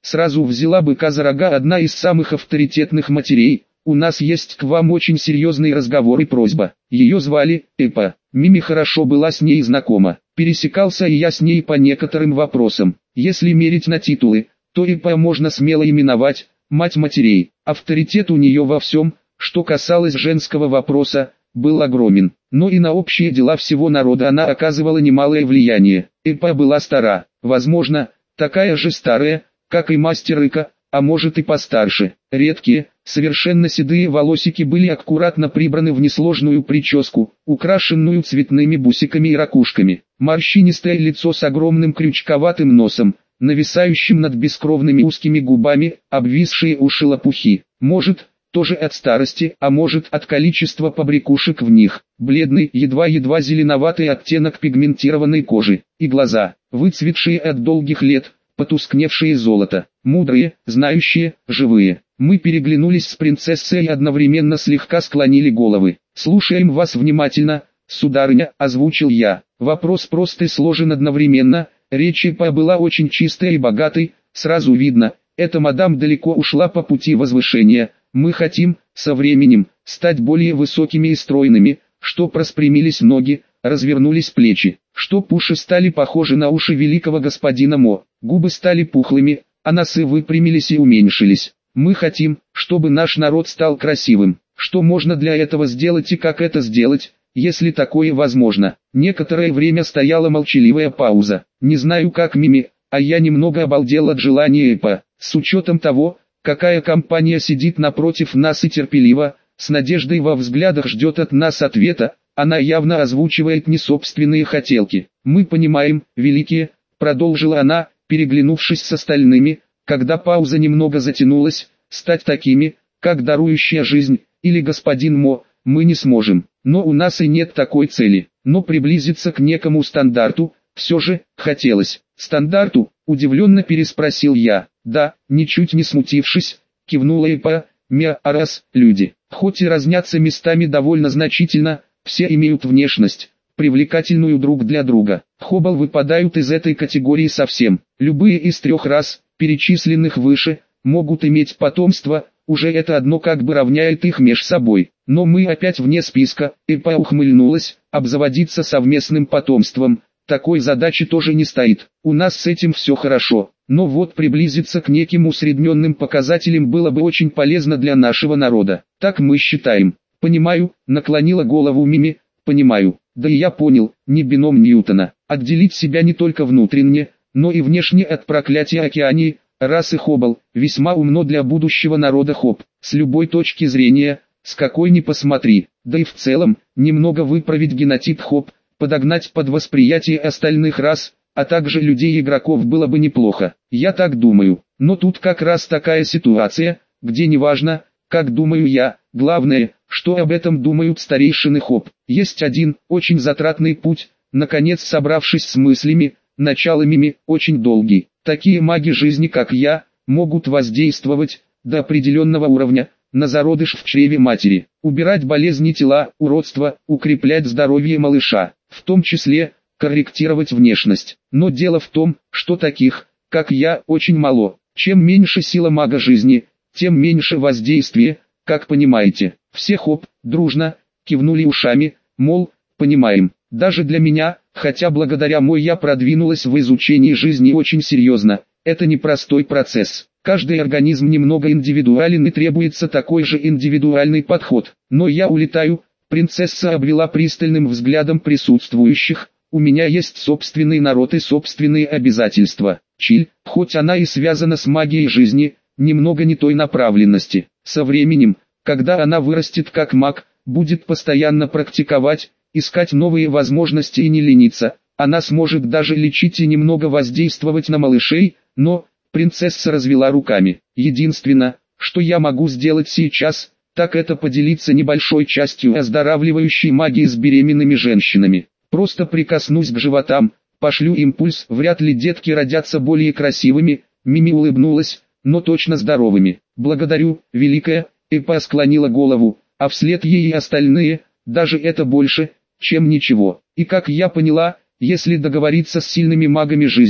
сразу взяла быка за рога одна из самых авторитетных матерей. У нас есть к вам очень серьезный разговор и просьба. Ее звали Эпа. Мими хорошо была с ней знакома. Пересекался и я с ней по некоторым вопросам. Если мерить на титулы, то Эпа можно смело именовать мать матерей. Авторитет у нее во всем, что касалось женского вопроса, был огромен. Но и на общие дела всего народа она оказывала немалое влияние. Эпа была стара, возможно, такая же старая, как и мастер Ика, а может и постарше. Редкие, совершенно седые волосики были аккуратно прибраны в несложную прическу, украшенную цветными бусиками и ракушками. Морщинистое лицо с огромным крючковатым носом, нависающим над бескровными узкими губами, обвисшие уши лопухи. Может, тоже от старости, а может от количества побрякушек в них. Бледный, едва-едва зеленоватый оттенок пигментированной кожи. И глаза, выцветшие от долгих лет, потускневшие золото. Мудрые, знающие, живые. Мы переглянулись с принцессой и одновременно слегка склонили головы. «Слушаем вас внимательно, сударыня», — озвучил я. Вопрос прост и сложен одновременно. Речь Эпа была очень чистой и богатой, сразу видно, эта мадам далеко ушла по пути возвышения. Мы хотим, со временем, стать более высокими и стройными, чтоб распрямились ноги, развернулись плечи, чтоб уши стали похожи на уши великого господина Мо, губы стали пухлыми, а носы выпрямились и уменьшились. Мы хотим, чтобы наш народ стал красивым. Что можно для этого сделать и как это сделать, если такое возможно? Некоторое время стояла молчаливая пауза. Не знаю как Мими, а я немного обалдел от желания Эпа. С учетом того, какая компания сидит напротив нас и терпеливо, с надеждой во взглядах ждет от нас ответа, она явно озвучивает не собственные хотелки. «Мы понимаем, великие», — продолжила она, переглянувшись с остальными, когда пауза немного затянулась, «стать такими, как дарующая жизнь, или господин Мо, мы не сможем. Но у нас и нет такой цели. Но приблизиться к некому стандарту, все же, хотелось». «Стандарту?» — удивленно переспросил я. «Да», ничуть не смутившись, кивнула Эпа, «мя, а раз, люди, хоть и разнятся местами довольно значительно, все имеют внешность, привлекательную друг для друга. Хоббл выпадают из этой категории совсем. Любые из трех рас, перечисленных выше, могут иметь потомство, уже это одно как бы равняет их меж собой. Но мы опять вне списка». Эпа ухмыльнулась, «обзаводиться совместным потомством, такой задачи тоже не стоит. У нас с этим все хорошо. Но вот приблизиться к неким усредненным показателям было бы очень полезно для нашего народа. Так мы считаем». «Понимаю», — наклонила голову Мими, «понимаю. Да и я понял, не бином Ньютона. Отделить себя не только внутренне, но и внешне от проклятия Океании, расы Хоббл, весьма умно для будущего народа Хоб. С любой точки зрения, с какой ни посмотри. Да и в целом, немного выправить генотип Хоб, подогнать под восприятие остальных рас, а также людей-игроков было бы неплохо. Я так думаю. Но тут как раз такая ситуация, где неважно, как думаю я, главное, что об этом думают старейшины Хоб. Есть один, очень затратный путь, наконец собравшись с мыслями, началами, очень долгий. Такие маги жизни, как я, могут воздействовать, до определенного уровня, на зародыш в чреве матери, убирать болезни тела, уродство, укреплять здоровье малыша, в том числе, корректировать внешность. Но дело в том, что таких, как я, очень мало. Чем меньше сила мага жизни, тем меньше воздействие, как понимаете. Все Хоб, дружно, кивнули ушами, мол, понимаем. Даже для меня, хотя благодаря мой я продвинулась в изучении жизни очень серьезно, это непростой процесс. Каждый организм немного индивидуален и требуется такой же индивидуальный подход. Но я улетаю, принцесса обвела пристальным взглядом присутствующих, у меня есть собственный народ и собственные обязательства. Чиль, хоть она и связана с магией жизни, немного не той направленности. Со временем, когда она вырастет как маг, будет постоянно практиковать, искать новые возможности и не лениться, она сможет даже лечить и немного воздействовать на малышей, но, принцесса развела руками, единственное, что я могу сделать сейчас, так это поделиться небольшой частью оздоравливающей магии с беременными женщинами. Просто прикоснусь к животам, пошлю импульс, вряд ли детки родятся более красивыми, Мими улыбнулась, но точно здоровыми. «Благодарю, великая», Эпа склонила голову, а вслед ей и остальные, даже это больше, чем ничего. И как я поняла, если договориться с сильными магами жизни,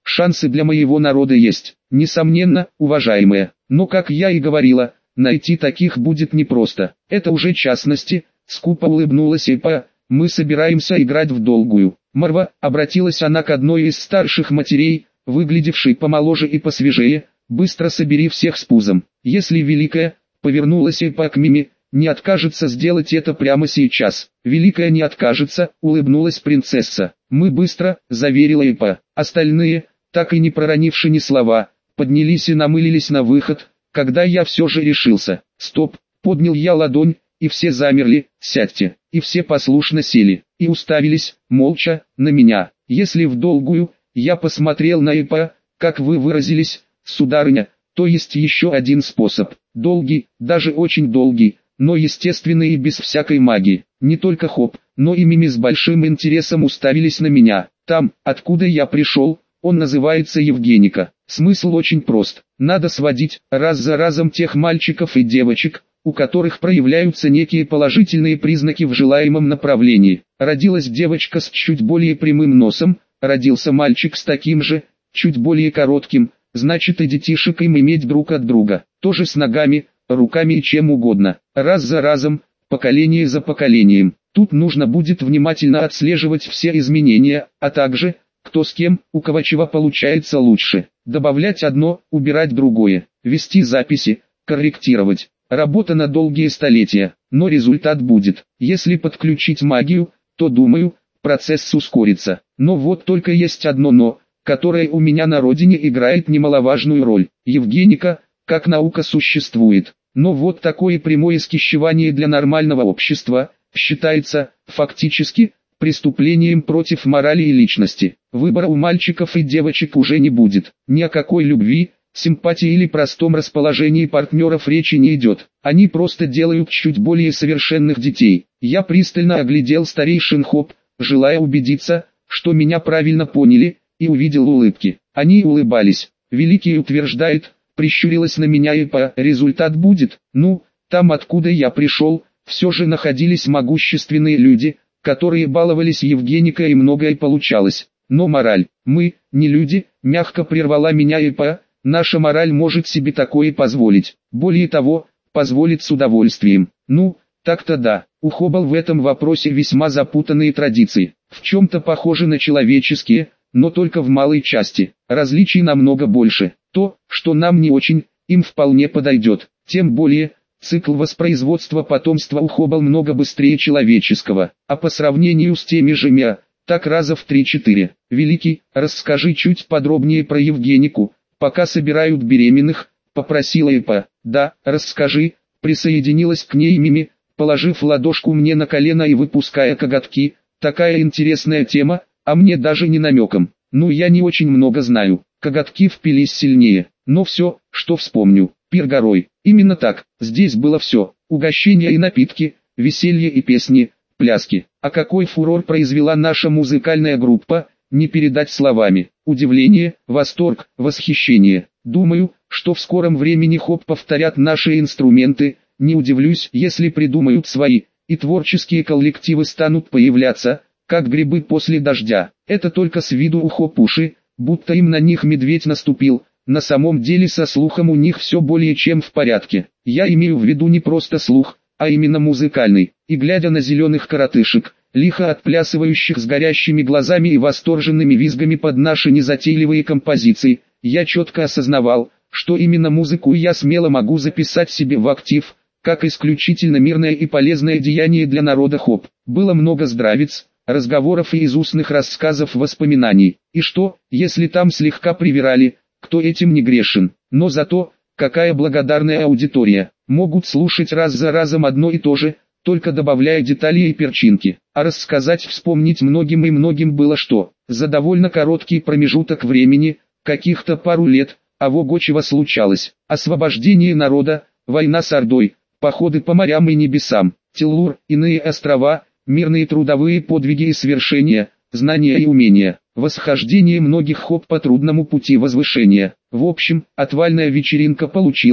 шансы для моего народа есть, несомненно, уважаемые. Но как я и говорила, найти таких будет непросто. Это уже частности, скупо улыбнулась Эпа, мы собираемся играть в долгую. Марва, обратилась она к одной из старших матерей, выглядевшей помоложе и посвежее, быстро собери всех с пузом. Если Великая, повернулась Эпа к Мими, не откажется сделать это прямо сейчас. Великая не откажется, улыбнулась принцесса. Мы быстро, заверила Эпа. Остальные, так и не проронивши ни слова, поднялись и намылились на выход, когда я все же решился. Стоп, поднял я ладонь, и все замерли, сядьте, и все послушно сели, и уставились, молча, на меня. Если в долгую, я посмотрел на Эпа, как вы выразились, сударыня, то есть еще один способ, долгий, даже очень долгий, но естественный и без всякой магии. Не только Хоп, но и Мими с большим интересом уставились на меня. Там, откуда я пришел, он называется Евгеника. Смысл очень прост. Надо сводить, раз за разом тех мальчиков и девочек, у которых проявляются некие положительные признаки в желаемом направлении. Родилась девочка с чуть более прямым носом, родился мальчик с таким же, чуть более коротким, значит и детишек им иметь друг от друга. Тоже с ногами, руками и чем угодно. Раз за разом, поколение за поколением. Тут нужно будет внимательно отслеживать все изменения, а также, кто с кем, у кого чего получается лучше. Добавлять одно, убирать другое. Вести записи, корректировать. Работа на долгие столетия, но результат будет. Если подключить магию, то, думаю, процесс ускорится. Но вот только есть одно «но», которое у меня на родине играет немаловажную роль. Евгеника, как наука, существует. Но вот такое прямое скрещивание для нормального общества, считается, фактически, преступлением против морали и личности. Выбора у мальчиков и девочек уже не будет. Ни о какой любви, симпатии или простом расположении партнеров речи не идет. Они просто делают чуть более совершенных детей. Я пристально оглядел старейшин Хоп, желая убедиться, что меня правильно поняли, и увидел улыбки. Они улыбались. Великий утверждает, прищурилась на меня Эпа, результат будет. Ну, там откуда я пришел, все же находились могущественные люди, которые баловались Евгеникой и многое получалось. Но мораль, мы, не люди, мягко прервала меня Эпа, наша мораль может себе такое позволить. Более того, позволит с удовольствием. Ну, так-то да, у Хоббл в этом вопросе весьма запутанные традиции. В чем-то похожи на человеческие, но только в малой части. Различий намного больше. То, что нам не очень, им вполне подойдет. Тем более, цикл воспроизводства потомства у Хоббл много быстрее человеческого. А по сравнению с теми же Миа, так раза в три-четыре. Великий, расскажи чуть подробнее про Евгенику, пока собирают беременных, попросила Эпа. Да, расскажи, присоединилась к ней Мими, положив ладошку мне на колено и выпуская коготки. Такая интересная тема, а мне даже не намеком. Ну я не очень много знаю. Коготки впились сильнее, но все, что вспомню, пир горой. Именно так, здесь было все. Угощения и напитки, веселье и песни, пляски. А какой фурор произвела наша музыкальная группа, не передать словами. Удивление, восторг, восхищение. Думаю, что в скором времени Хоп повторят наши инструменты, не удивлюсь, если придумают свои, и творческие коллективы станут появляться, как грибы после дождя. Это только с виду у Хоп уши, будто им на них медведь наступил, на самом деле со слухом у них все более чем в порядке. Я имею в виду не просто слух, а именно музыкальный, и глядя на зеленых коротышек, лихо отплясывающих с горящими глазами и восторженными визгами под наши незатейливые композиции, я четко осознавал, что именно музыку я смело могу записать себе в актив, как исключительно мирное и полезное деяние для народа Хоп. Было много здравиц, разговоров и из устных рассказов воспоминаний. И что, если там слегка привирали, кто этим не грешен? Но зато, какая благодарная аудитория. Могут слушать раз за разом одно и то же, только добавляя детали и перчинки. А рассказать, вспомнить многим и многим было что. За довольно короткий промежуток времени, каких-то пару лет, а во чего случалось. Освобождение народа, война с Ордой, походы по морям и небесам, Тиллур, иные острова, мирные трудовые подвиги и свершения, знания и умения, восхождение многих Хоп по трудному пути возвышения. В общем, отвальная вечеринка получилась,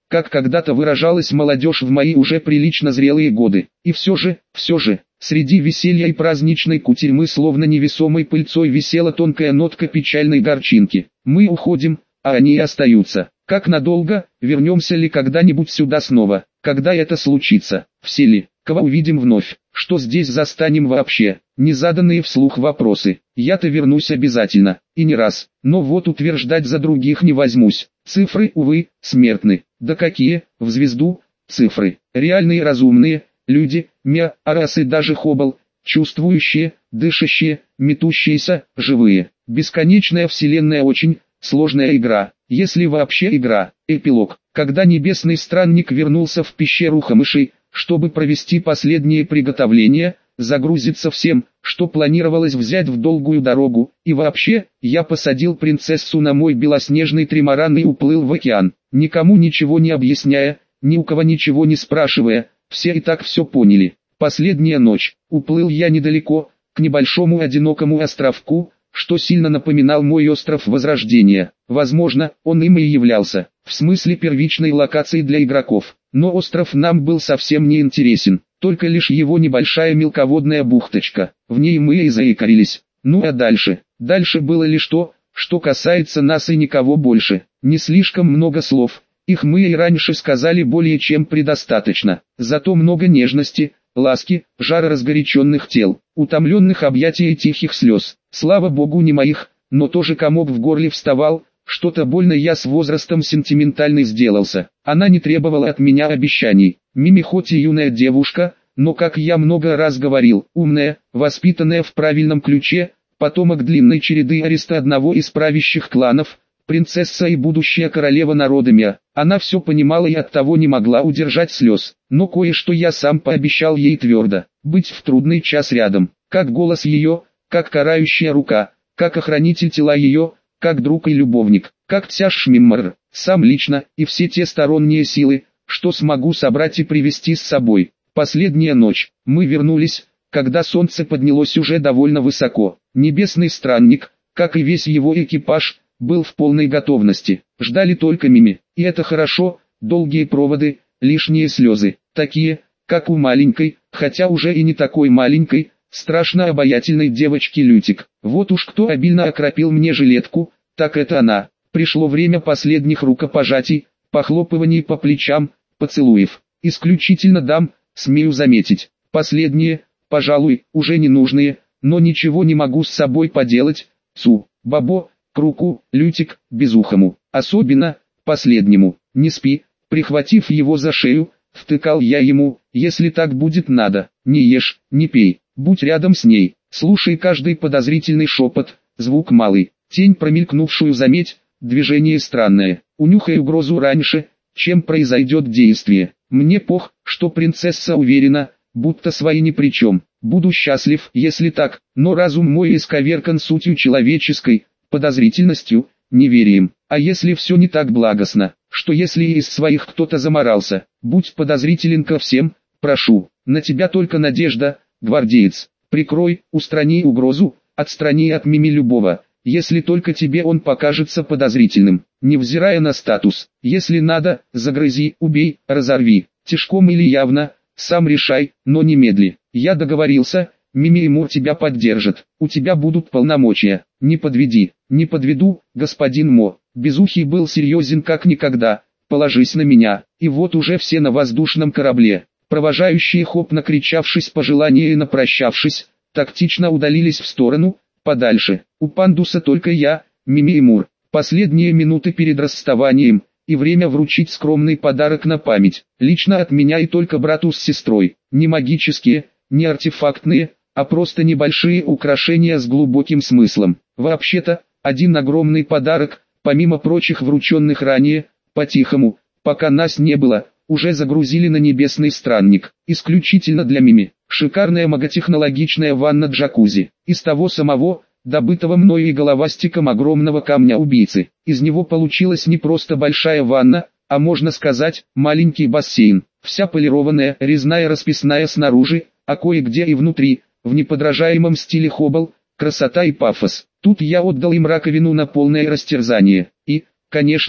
как когда-то выражалась молодежь в мои уже прилично зрелые годы. И все же, все же, среди веселья и праздничной кутерьмы словно невесомой пыльцой висела тонкая нотка печальной горчинки. Мы уходим, а они и остаются. Как надолго, вернемся ли когда-нибудь сюда снова, когда это случится, все ли, кого увидим вновь, что здесь застанем вообще, незаданные вслух вопросы. Я-то вернусь обязательно, и не раз, но вот утверждать за других не возьмусь. Цифры, увы, смертны. Да какие, в звезду, цифры, реальные разумные, люди, мя, а расы даже хоббл, чувствующие, дышащие, метущиеся, живые. Бесконечная вселенная очень сложная игра, если вообще игра. Эпилог. Когда небесный странник вернулся в пещеру камышей, чтобы провести последние приготовления, загрузиться всем, что планировалось взять в долгую дорогу, и вообще, я посадил принцессу на мой белоснежный тримаран и уплыл в океан, никому ничего не объясняя, ни у кого ничего не спрашивая, все и так все поняли. Последняя ночь, уплыл я недалеко, к небольшому одинокому островку, что сильно напоминал мой остров Возрождения. Возможно, он им и являлся, в смысле первичной локации для игроков. Но остров нам был совсем не интересен, только лишь его небольшая мелководная бухточка. В ней мы и заикарились. Ну а дальше? Дальше было лишь то, что касается нас и никого больше. Не слишком много слов, их мы и раньше сказали более чем предостаточно. Зато много нежности, ласки, жара разгоряченных тел, утомленных объятий и тихих слез. Слава богу, не моих, но тоже комок в горле вставал, что-то больно я с возрастом сентиментальный сделался. Она не требовала от меня обещаний. Мими хоть и юная девушка, но, как я много раз говорил, умная, воспитанная в правильном ключе, потомок длинной череды ариста одного из правящих кланов, принцесса и будущая королева народа Мя. Она все понимала и оттого не могла удержать слез. Но кое-что я сам пообещал ей твердо: быть в трудный час рядом, как голос ее, как карающая рука, как охранитель тела ее, как друг и любовник, как Тяж Миммар, сам лично, и все те сторонние силы, что смогу собрать и привести с собой. Последняя ночь, мы вернулись, когда солнце поднялось уже довольно высоко. Небесный странник, как и весь его экипаж, был в полной готовности. Ждали только Мими, и это хорошо, долгие проводы, лишние слезы, такие, как у маленькой, хотя уже и не такой маленькой, страшно обаятельной девочки Лютик. Вот уж кто обильно окропил мне жилетку, так это она. Пришло время последних рукопожатий, похлопываний по плечам, поцелуев. Исключительно дам, смею заметить. Последние, пожалуй, уже ненужные, но ничего не могу с собой поделать. Цу, Бабо, к руку, Лютик, безухому. Особенно, последнему. Не спи, прихватив его за шею, втыкал я ему: если так будет надо, не ешь, не пей. Будь рядом с ней, слушай каждый подозрительный шепот, звук малый, тень промелькнувшую заметь, движение странное, унюхай угрозу раньше, чем произойдет действие. Мне пох, что принцесса уверена, будто свои ни при чем. Буду счастлив, если так, но разум мой исковеркан сутью человеческой, подозрительностью, неверием. А если все не так благостно, что если из своих кто-то заморался, будь подозрителен ко всем, прошу, на тебя только надежда, гвардеец, прикрой, устрани угрозу, отстрани от Мими любого, если только тебе он покажется подозрительным, невзирая на статус. Если надо, загрызи, убей, разорви, тишком или явно, сам решай, но не медли. Я договорился, Мими и Мур тебя поддержат, у тебя будут полномочия, не подведи. Не подведу, господин Мо. Безухий был серьезен как никогда, положись на меня, и вот уже все на воздушном корабле. Провожающие, хоп накричавшись пожелания и напрощавшись, тактично удалились в сторону, подальше. У пандуса только я, Мими и Мур. Последние минуты перед расставанием, и время вручить скромный подарок на память. Лично от меня и только брату с сестрой. Не магические, не артефактные, а просто небольшие украшения с глубоким смыслом. Вообще-то, один огромный подарок, помимо прочих врученных ранее, по-тихому, пока нас не было, уже загрузили на небесный странник, исключительно для Мими. Шикарная многотехнологичная ванна-джакузи, из того самого, добытого мною и головастиком огромного камня-убийцы. Из него получилась не просто большая ванна, а можно сказать, маленький бассейн, вся полированная, резная, расписная снаружи, а кое-где и внутри, в неподражаемом стиле хоббл, красота и пафос. Тут я отдал им раковину на полное растерзание, и, конечно,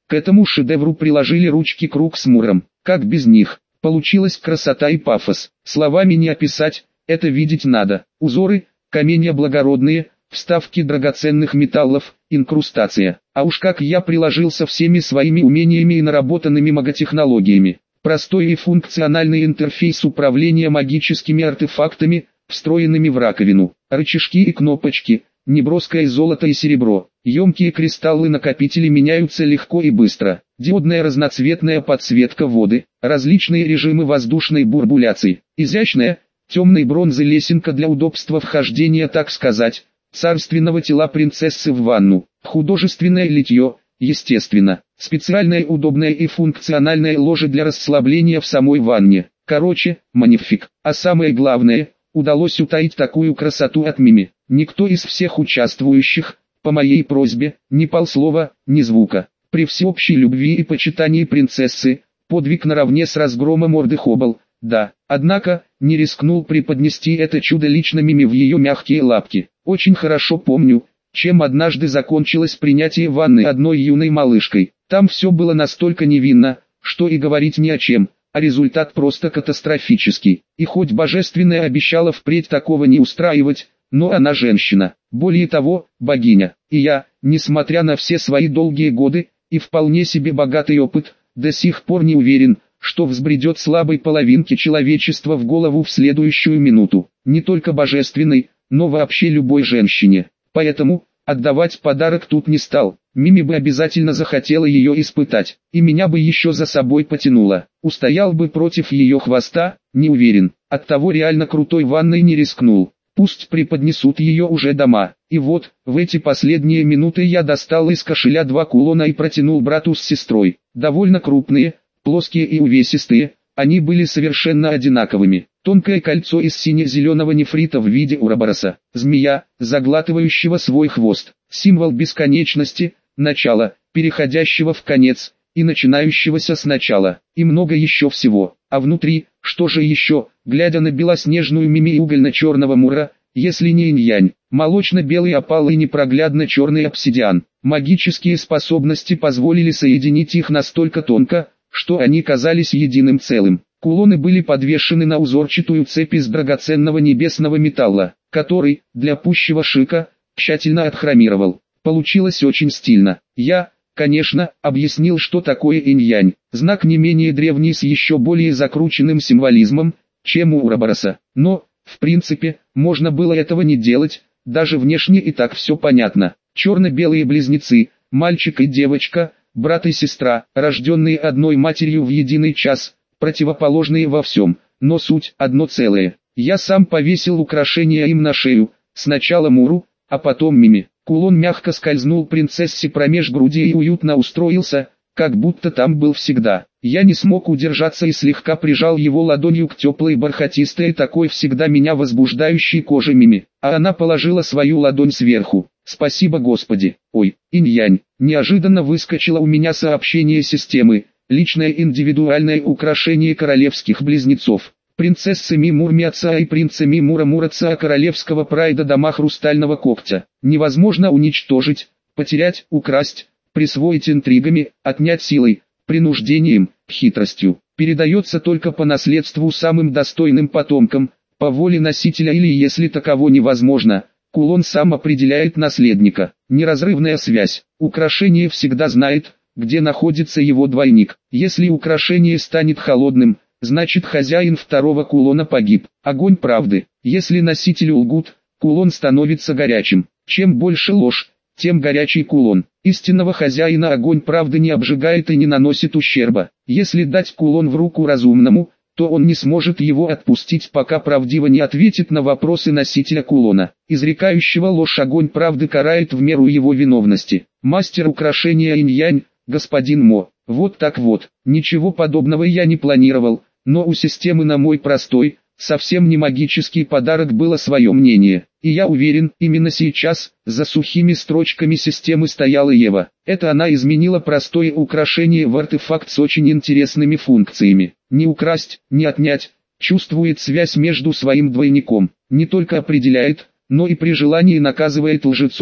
К этому шедевру приложили ручки Круг с Муром. Как без них? Получилась красота и пафос. Словами не описать, это видеть надо. Узоры, каменья благородные, вставки драгоценных металлов, инкрустация. А уж как я приложился всеми своими умениями и наработанными маготехнологиями. Простой и функциональный интерфейс управления магическими артефактами, встроенными в раковину. Рычажки и кнопочки, неброское золото и серебро. Емкие кристаллы-накопители меняются легко и быстро. Диодная разноцветная подсветка воды, различные режимы воздушной бурбуляции. Изящная, темной бронзы лесенка для удобства вхождения, так сказать, царственного тела принцессы в ванну. Художественное литье, естественно. Специальное удобное и функциональное ложе для расслабления в самой ванне. Короче, манифик. А самое главное, удалось утаить такую красоту от Мими. Никто из всех участвующих, по моей просьбе, ни полслова, ни звука. При всеобщей любви и почитании принцессы, подвиг наравне с разгромом Орды Хоббл, да. Однако, не рискнул преподнести это чудо лично Мими в ее мягкие лапки. Очень хорошо помню, чем однажды закончилось принятие ванны одной юной малышкой. Там все было настолько невинно, что и говорить ни о чем, а результат просто катастрофический. И хоть божественная обещала впредь такого не устраивать, но она женщина, более того, богиня. И я, несмотря на все свои долгие годы и вполне себе богатый опыт, до сих пор не уверен, что взбредет слабой половинке человечества в голову в следующую минуту. Не только божественной, но вообще любой женщине. Поэтому, отдавать подарок тут не стал. Мими бы обязательно захотела ее испытать, и меня бы еще за собой потянуло. Устоял бы против ее хвоста, не уверен. Оттого реально крутой ванной не рискнул. Пусть преподнесут ее уже дома. И вот, в эти последние минуты я достал из кошеля два кулона и протянул брату с сестрой. Довольно крупные, плоские и увесистые, они были совершенно одинаковыми. Тонкое кольцо из сине-зеленого нефрита в виде уробороса, змея, заглатывающего свой хвост, символ бесконечности, начала, переходящего в конец, и начинающегося сначала, и много еще всего. А внутри, что же еще, глядя на белоснежную Мими угольно-черного Мура, если не инь-янь, молочно-белый опал и непроглядно-черный обсидиан. Магические способности позволили соединить их настолько тонко, что они казались единым целым. Кулоны были подвешены на узорчатую цепь из драгоценного небесного металла, который, для пущего шика, тщательно отхромировал. Получилось очень стильно. Я, конечно, объяснил, что такое инь-янь, знак не менее древний с еще более закрученным символизмом, чем у Уробороса. Но, в принципе, можно было этого не делать, даже внешне и так все понятно. Черно-белые близнецы, мальчик и девочка, брат и сестра, рожденные одной матерью в единый час, противоположные во всем, но суть одно целое. Я сам повесил украшения им на шею, сначала Муру, а потом Мими. Кулон мягко скользнул принцессе промеж груди и уютно устроился, как будто там был всегда. Я не смог удержаться и слегка прижал его ладонью к теплой бархатистой такой всегда меня возбуждающей коже Мими, а она положила свою ладонь сверху. Спасибо Господи. Ой, инь-янь, неожиданно выскочило у меня сообщение системы, личное индивидуальное украшение королевских близнецов. Принцессы Мимурмиаца и принца Мимура Мураца королевского прайда дома хрустального когтя. Невозможно уничтожить, потерять, украсть, присвоить интригами, отнять силой, принуждением, хитростью. Передается только по наследству самым достойным потомкам, по воле носителя или если таково невозможно, кулон сам определяет наследника. Неразрывная связь. Украшение всегда знает, где находится его двойник. Если украшение станет холодным, значит хозяин второго кулона погиб. Огонь правды. Если носителю лгут, кулон становится горячим. Чем больше ложь, тем горячий кулон. Истинного хозяина огонь правды не обжигает и не наносит ущерба. Если дать кулон в руку разумному, то он не сможет его отпустить, пока правдиво не ответит на вопросы носителя кулона. Изрекающего ложь огонь правды карает в меру его виновности. Мастер украшения инь-янь, господин Мо. Вот так вот. Ничего подобного я не планировал, но у системы на мой простой, совсем не магический подарок было свое мнение. И я уверен, именно сейчас, за сухими строчками системы стояла Ева. Это она изменила простое украшение в артефакт с очень интересными функциями. Не украсть, не отнять, чувствует связь между своим двойником. Не только определяет, но и при желании наказывает лжецов.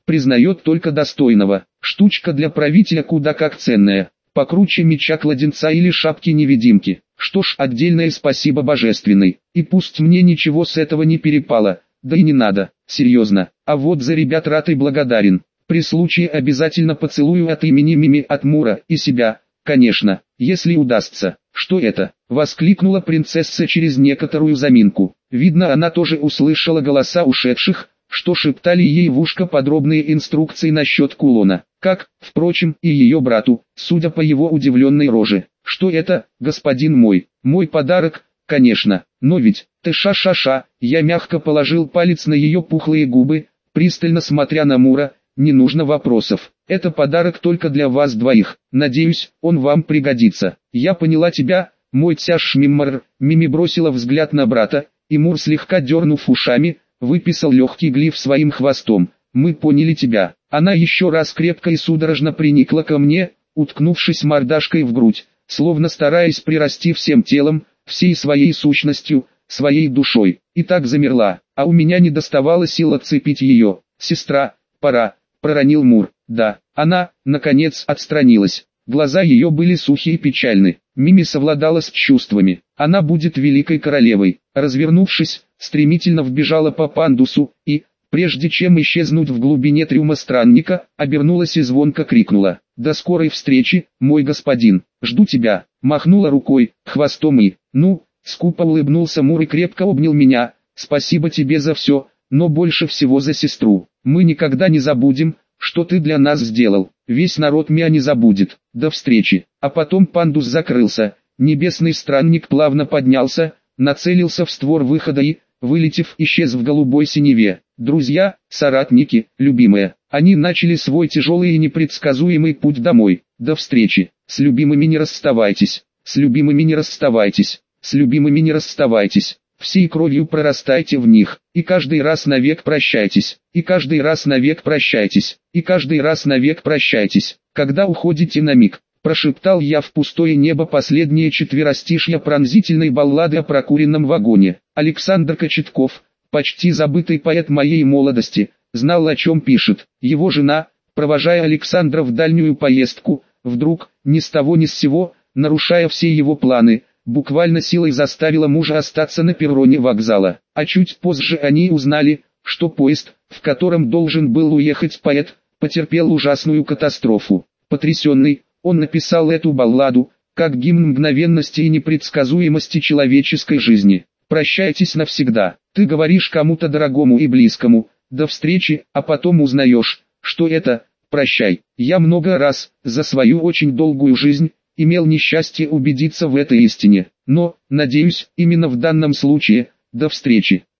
признает только достойного. Штучка для правителя куда как ценная, покруче меча-кладенца или шапки-невидимки. Что ж, отдельное спасибо божественной, и пусть мне ничего с этого не перепало, да и не надо, серьезно, а вот за ребят рад и благодарен. При случае обязательно поцелую от имени Мими, от Мура и себя, конечно, если удастся. Что это? Воскликнула принцесса через некоторую заминку. Видно, она тоже услышала голоса ушедших, что шептали ей в ушко подробные инструкции насчет кулона, как, впрочем, и ее брату, судя по его удивленной роже. Что это, господин мой? Мой подарок, конечно, но ведь, ты ша-ша-ша, я мягко положил палец на ее пухлые губы, пристально смотря на Мура. Не нужно вопросов, это подарок только для вас двоих, надеюсь, он вам пригодится. Я поняла тебя, мой тяж-шмиммар. Мими бросила взгляд на брата, и Мур, слегка дернув ушами, выписал легкий глиф своим хвостом. Мы поняли тебя. Она еще раз крепко и судорожно приникла ко мне, уткнувшись мордашкой в грудь, словно стараясь прирасти всем телом, всей своей сущностью, своей душой, и так замерла, а у меня не доставало сил отцепить ее. «Сестра, пора», — проронил Мур. Да, она, наконец, отстранилась. Глаза ее были сухие и печальны. Мими совладала с чувствами. Она будет великой королевой. Развернувшись, стремительно вбежала по пандусу и, прежде чем исчезнуть в глубине трюма странника, обернулась и звонко крикнула: «До скорой встречи, мой господин, жду тебя!» Махнула рукой, хвостом и, ну, скупо улыбнулся Мур и крепко обнял меня. «Спасибо тебе за все, но больше всего за сестру. Мы никогда не забудем, что ты для нас сделал. Весь народ меня не забудет. До встречи». А потом пандус закрылся, небесный странник плавно поднялся, нацелился в створ выхода и, вылетев, исчез в голубой синеве. Друзья, соратники, любимые, они начали свой тяжелый и непредсказуемый путь домой. До встречи. С любимыми не расставайтесь. С любимыми не расставайтесь. С любимыми не расставайтесь. Всей кровью прорастайте в них, и каждый раз навек прощайтесь, и каждый раз навек прощайтесь, и каждый раз навек прощайтесь. Когда уходите на миг, прошептал я в пустое небо последние четверостишья пронзительной баллады о прокуренном вагоне. Александр Кочетков, почти забытый поэт моей молодости, знал, о чем пишет. Его жена, провожая Александра в дальнюю поездку, вдруг, ни с того ни с сего, нарушая все его планы, буквально силой заставила мужа остаться на перроне вокзала. А чуть позже они узнали, что поезд, в котором должен был уехать поэт, потерпел ужасную катастрофу. Потрясенный, он написал эту балладу, как гимн мгновенности и непредсказуемости человеческой жизни. «Прощайтесь навсегда, ты говоришь кому-то дорогому и близкому, до встречи, а потом узнаешь, что это, прощай». Я много раз, за свою очень долгую жизнь, имел несчастье убедиться в этой истине, но, надеюсь, именно в данном случае, до встречи.